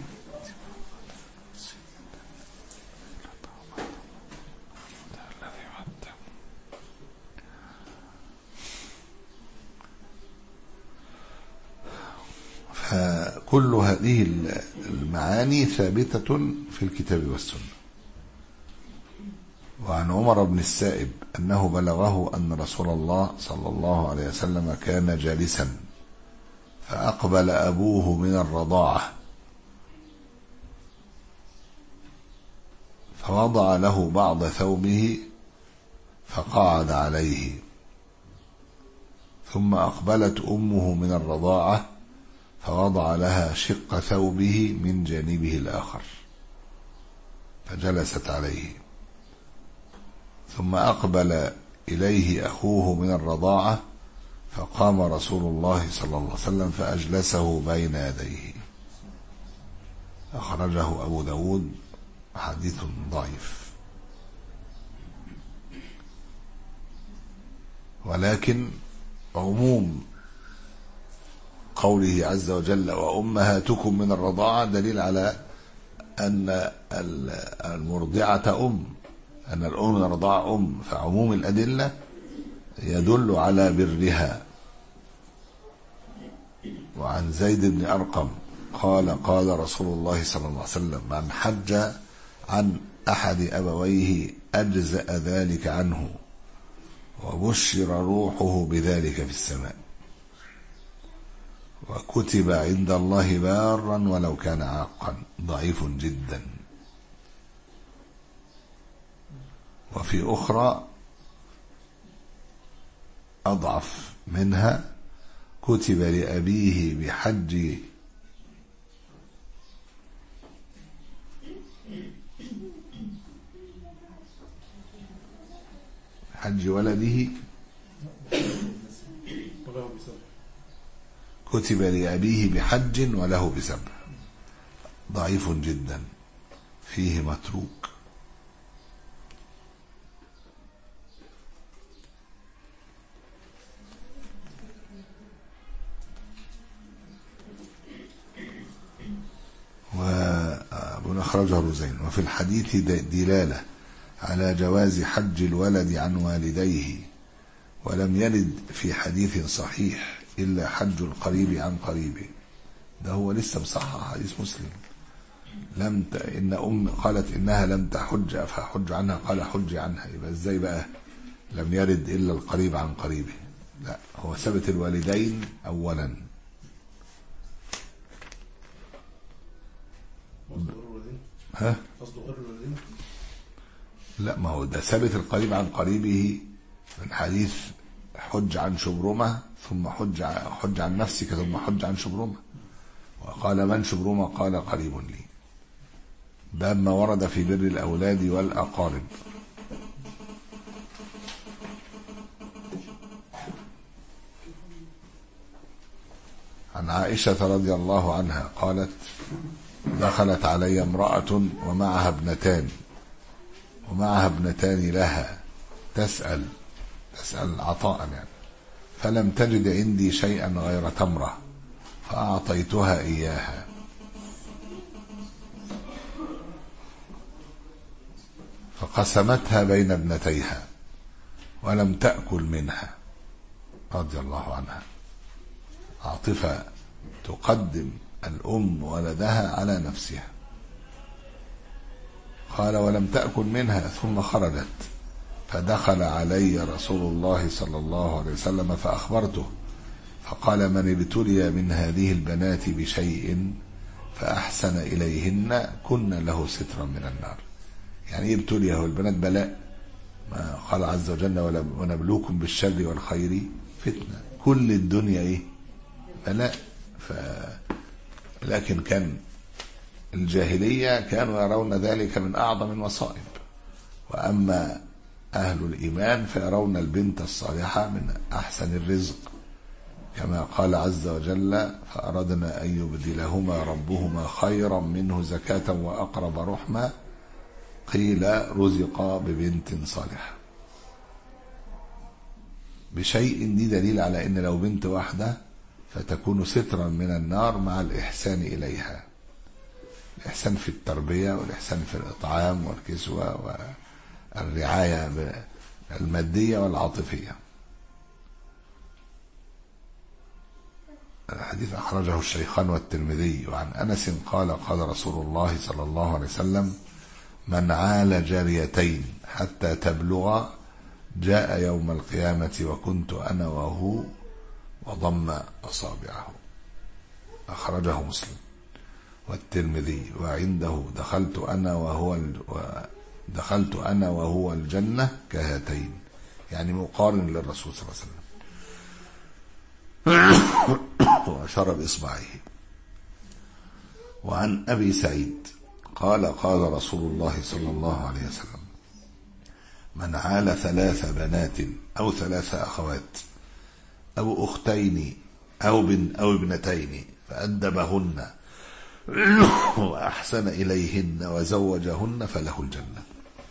فكل هذه المعاني ثابتة في الكتاب والسنة. وعن عمر بن السائب أنه بلغه أن رسول الله صلى الله عليه وسلم كان جالسا فأقبل أبوه من الرضاعة فوضع له بعض ثوبه فقعد عليه، ثم أقبلت أمه من الرضاعة فوضع لها شق ثوبه من جانبه الآخر فجلست عليه، ثم أقبل إليه أخوه من الرضاعة فقام رسول الله صلى الله عليه وسلم فأجلسه بين يديه. أخرجه أبو داود، حديث ضعيف. ولكن عموم قوله عز وجل وأمهاتكم من الرضاعة دليل على أن المرضعة أم، أن الأم من الرضاعة أم، فعموم الأدلة يدل على برها. وعن زيد بن أرقم قال قال رسول الله صلى الله عليه وسلم من حج عن أحد أبويه أجزأ ذلك عنه وبشر روحه بذلك في السماء وكتب عند الله بارا ولو كان عاقا. ضعيف جدا. وفي أخرى أضعف منها كتب لأبيه بحج حج ولده كتب لأبيه بحج وله بسبع. ضعيف جدا، فيه متروك. وابن أخرجه الرزين. وفي الحديث دلالة على جواز حج الولد عن والديه، ولم يرد في حديث صحيح إلا حج القريب عن قريبه. ده هو لسه مصحح حديث مسلم. لم ت... إن أم قالت إنها لم تحج فحج عنها، قال حج عنها. يبقى إزاي بقى لم يرد إلا القريب عن قريبه؟ لا، هو ثبت الوالدين أولا. ها؟ لا، ما هو ده ثابت القريب عن قريبه من حديث حج عن شبرمة ثم حج حج عن نفسك ثم حج عن شبرمة. وقال من شبرمة؟ قال قريب لي. باب ما ورد في بر الأولاد والأقارب. عن عائشة رضي الله عنها قالت دخلت علي امرأة ومعها ابنتان ومعها ابنتان لها تسأل تسأل عطاء يعني، فلم تجد عندي شيئا غير تمرة فأعطيتها إياها، فقسمتها بين ابنتيها ولم تأكل منها رضي الله عنها. عاطفة تقدم الأم ولدها على نفسها. قال ولم تأكل منها ثم خرجت فدخل علي رسول الله صلى الله عليه وسلم فأخبرته، فقال من ابتلي من هذه البنات بشيء فأحسن إليهن كن له سترا من النار. يعني ابتلي هو البنات بلاء، ما قال عز وجل ونبلوكم بالشر والخير فتنة. كل الدنيا ايه؟ بلاء. ف... لكن كان الجاهلية كانوا يرون ذلك من أعظم المصائب، وأما أهل الإيمان فيرون البنت الصالحة من أحسن الرزق، كما قال عز وجل: فأردنا أن يبدلهما ربهما خيرا منه زكاة وأقرب رحمة، قيل رزقا ببنت صالحة. بشيء دي دليل على أن لو بنت واحدة فتكون سترا من النار مع الإحسان إليها، الإحسان في التربية والإحسان في الإطعام والكسوة والرعاية المادية والعاطفية. الحديث أخرجه الشيخان والترمذي. وعن أنس قال: قال رسول الله صلى الله عليه وسلم: من عال جاريتين حتى تبلغ جاء يوم القيامة وكنت أنا وهو وضم أصابعه. أخرجه مسلم والترمذي. وعنده: دخلت أنا وهو دخلت أنا وهو الجنة كهاتين، يعني مقارن للرسول صلى الله عليه وسلم، وأشار بإصبعه. وعن أبي سعيد قال: قال رسول الله صلى الله عليه وسلم: من عال ثلاث بنات أو ثلاث أخوات أو أختين أو بن أو ابنتين فأدبهن وأحسن إليهن وزوجهن فله الجنة.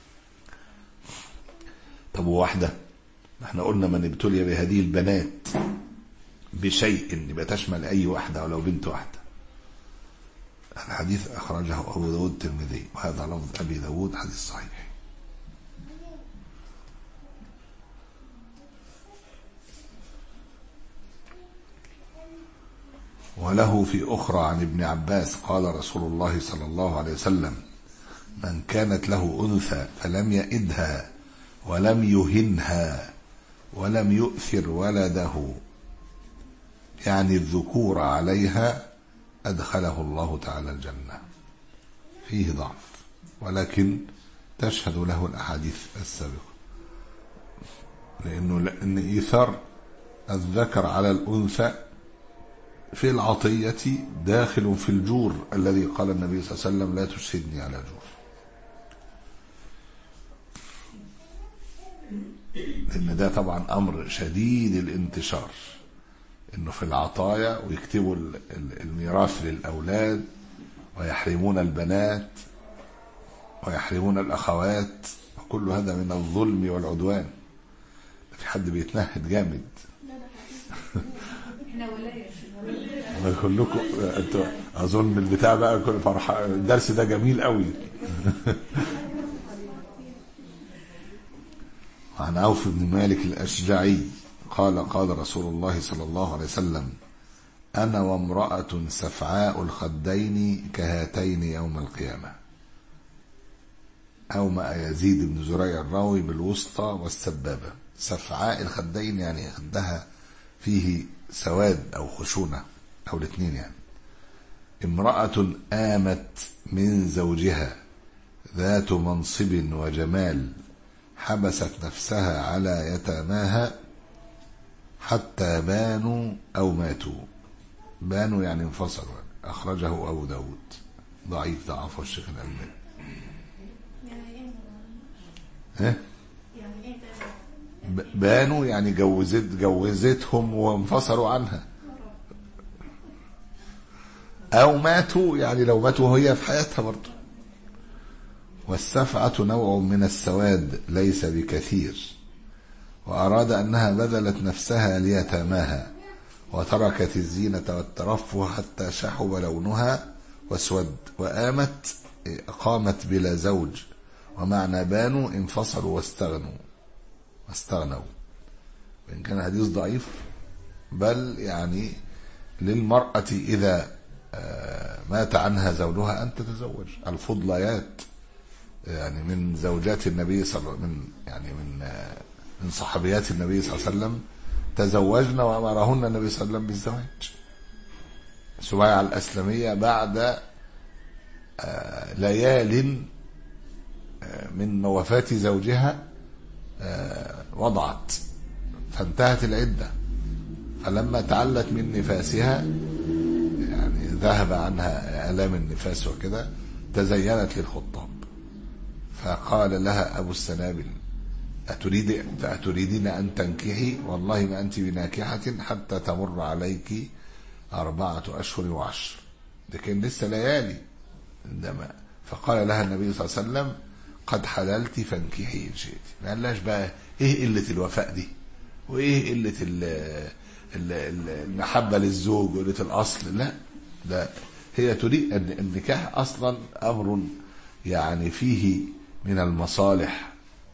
طب واحدة، احنا قلنا من ابتلي بهذه البنات بشيء يبقى تشمل أي واحدة ولو بنت واحدة. الحديث أخرجه أبو داود الترمذي، وهذا لفظ أبي داود، حديث صحيح. وله في أخرى عن ابن عباس قال رسول الله صلى الله عليه وسلم: من كانت له أنثى فلم يئدها ولم يهنها ولم يؤثر ولده، يعني الذكور عليها، أدخله الله تعالى الجنة. فيه ضعف، ولكن تشهد له الأحاديث السابقة، لأنه لأن إيثار الذكر على الأنثى في العطية داخل في الجور الذي قال النبي صلى الله عليه وسلم: لا تشهدني على جور. لأن ده طبعا أمر شديد الانتشار، إنه في العطايا ويكتبوا الميراث للأولاد ويحرمون البنات ويحرمون الأخوات، وكل هذا من الظلم والعدوان. في حد بيتنهد جامد. ما كلكم انتوا اظن البتاع بقى كل فرحه. الدرس ده جميل قوي. عن عوف بن مالك الأشجعي قال: قال رسول الله صلى الله عليه وسلم: أنا وامرأة سفعاء الخدين كهاتين يوم القيامة. أومأ يزيد بن زريع الراوي بالوسطى والسبابة. سفعاء الخدين يعني خدها فيه سواد أو خشونة أو الاثنين يعني. امرأة آمت من زوجها ذات منصب وجمال حبست نفسها على يتاماها حتى بانوا أو ماتوا. بانوا يعني انفصلوا. أخرجه أبو داود. ضعيف، ضعفه الشيخ الألباني. ايه بانوا يعني جوزت جوزتهم وانفصلوا عنها، أو ماتوا يعني لو ماتوا وهي في حياتها برضه. والسفعة نوع من السواد ليس بكثير، وأراد أنها بذلت نفسها ليتاماها وتركت الزينة والترفه حتى شحب لونها واسود. وآمت قامت بلا زوج، ومعنى بانوا انفصلوا واستغنوا واستغنوا. وإن كان حديث ضعيف، بل يعني للمرأة إذا مات عنها زوجها أن تتزوج. الفضليات يعني من زوجات النبي صلى الله عليه وسلم، من يعني من من صحابيات النبي صلى الله عليه وسلم تزوجن وأمرهن النبي صلى الله عليه وسلم بالزواج. سبيعة الأسلمية بعد ليال من وفاة زوجها وضعت، فانتهت العدة، فلما تعلت من نفاسها يعني ذهب عنها آلام النفاس وكده، تزينت للخطاب فقال لها أبو السنابل أتريد أتريدين أن تنكحي؟ والله ما أنت بناكحة حتى تمر عليك أربعة أشهر وعشر. ده كان لسه ليالي عندما فقال لها النبي صلى الله عليه وسلم قد حللت فانكحي إن شئت. ما قالهاش بقى إيه قلة الوفاء دي وإيه قلة المحبة للزوج وقلة الأصل. لا، ده هي تريد النكاح أصلا أمر يعني فيه من المصالح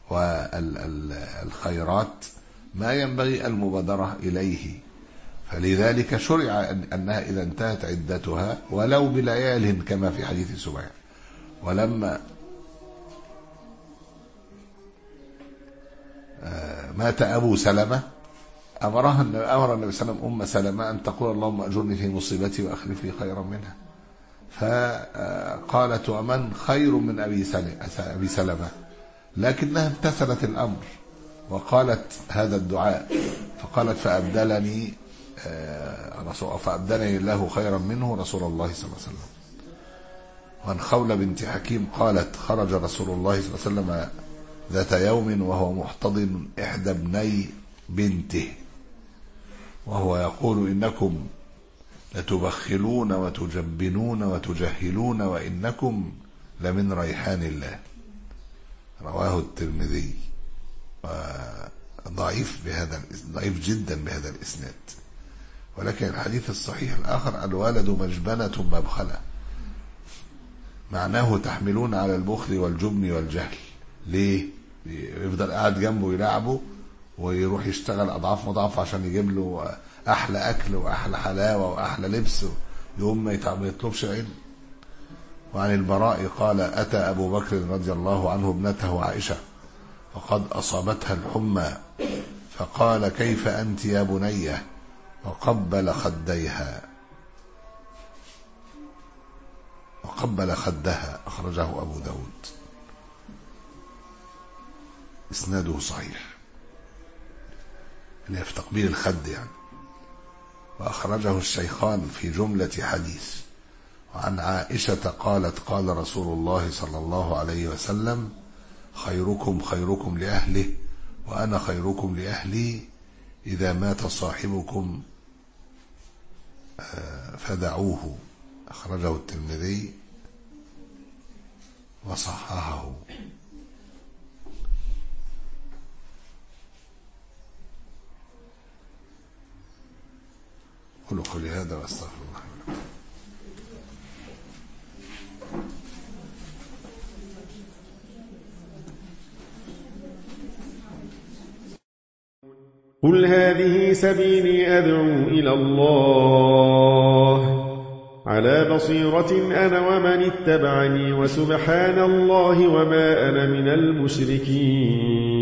والخيرات ما ينبغي المبادرة إليه. فلذلك شرع أنها إذا انتهت عدتها ولو بليال كما في حديث سبيع. ولما مات أبو سلمة أمرها أمر النبي صلى الله عليه وسلم أم سلمة أن تقول اللهم أجرني في مصيبتي وأخلف لي خيرا منها. فقالت ومن خير من أبي سلمة؟ لكنها امتثلت الأمر وقالت هذا الدعاء. فقالت فأبدلني فأبدلني الله خيرا منه رسول الله صلى الله عليه وسلم. وعن خولة بنت حكيم قالت خرج رسول الله صلى الله عليه وسلم ذات يوم وهو محتضن إحدى ابني بنته وهو يقول إنكم لتبخلون وتجبنون وتجهلون وإنكم لمن ريحان الله. رواه الترمذي ضعيف بهذا ضعيف جدا بهذا الإسناد. ولكن الحديث الصحيح الآخر الولد مجبنة مبخلة معناه تحملون على البخل والجبن والجهل. ليه؟ يفضل قاعد جنبه يلعبه ويروح يشتغل أضعاف مضاعفة عشان يجيب له أحلى أكل وأحلى حلاوة وأحلى لبس يوم ما يطلبش علم. وعن البراء قال أتى أبو بكر رضي الله عنه ابنته عائشة وقد أصابتها الحمى فقال كيف أنت يا بنية؟ وقبل خديها وقبل خدها. أخرجه أبو داود. إسناده صحيح اللي في تقبيل الخد يعني. وأخرجه الشيخان في جملة حديث. وعن عائشة قالت قال رسول الله صلى الله عليه وسلم خيركم خيركم لأهله وأنا خيركم لأهلي إذا مات صاحبكم فدعوه. أخرجه الترمذي وصححه. قولوا قولي هذا واستغفر الله. قل هذه سبيلي أدعو إلى الله على بصيرة أنا ومن اتبعني وسبحان الله وما أنا من المشركين.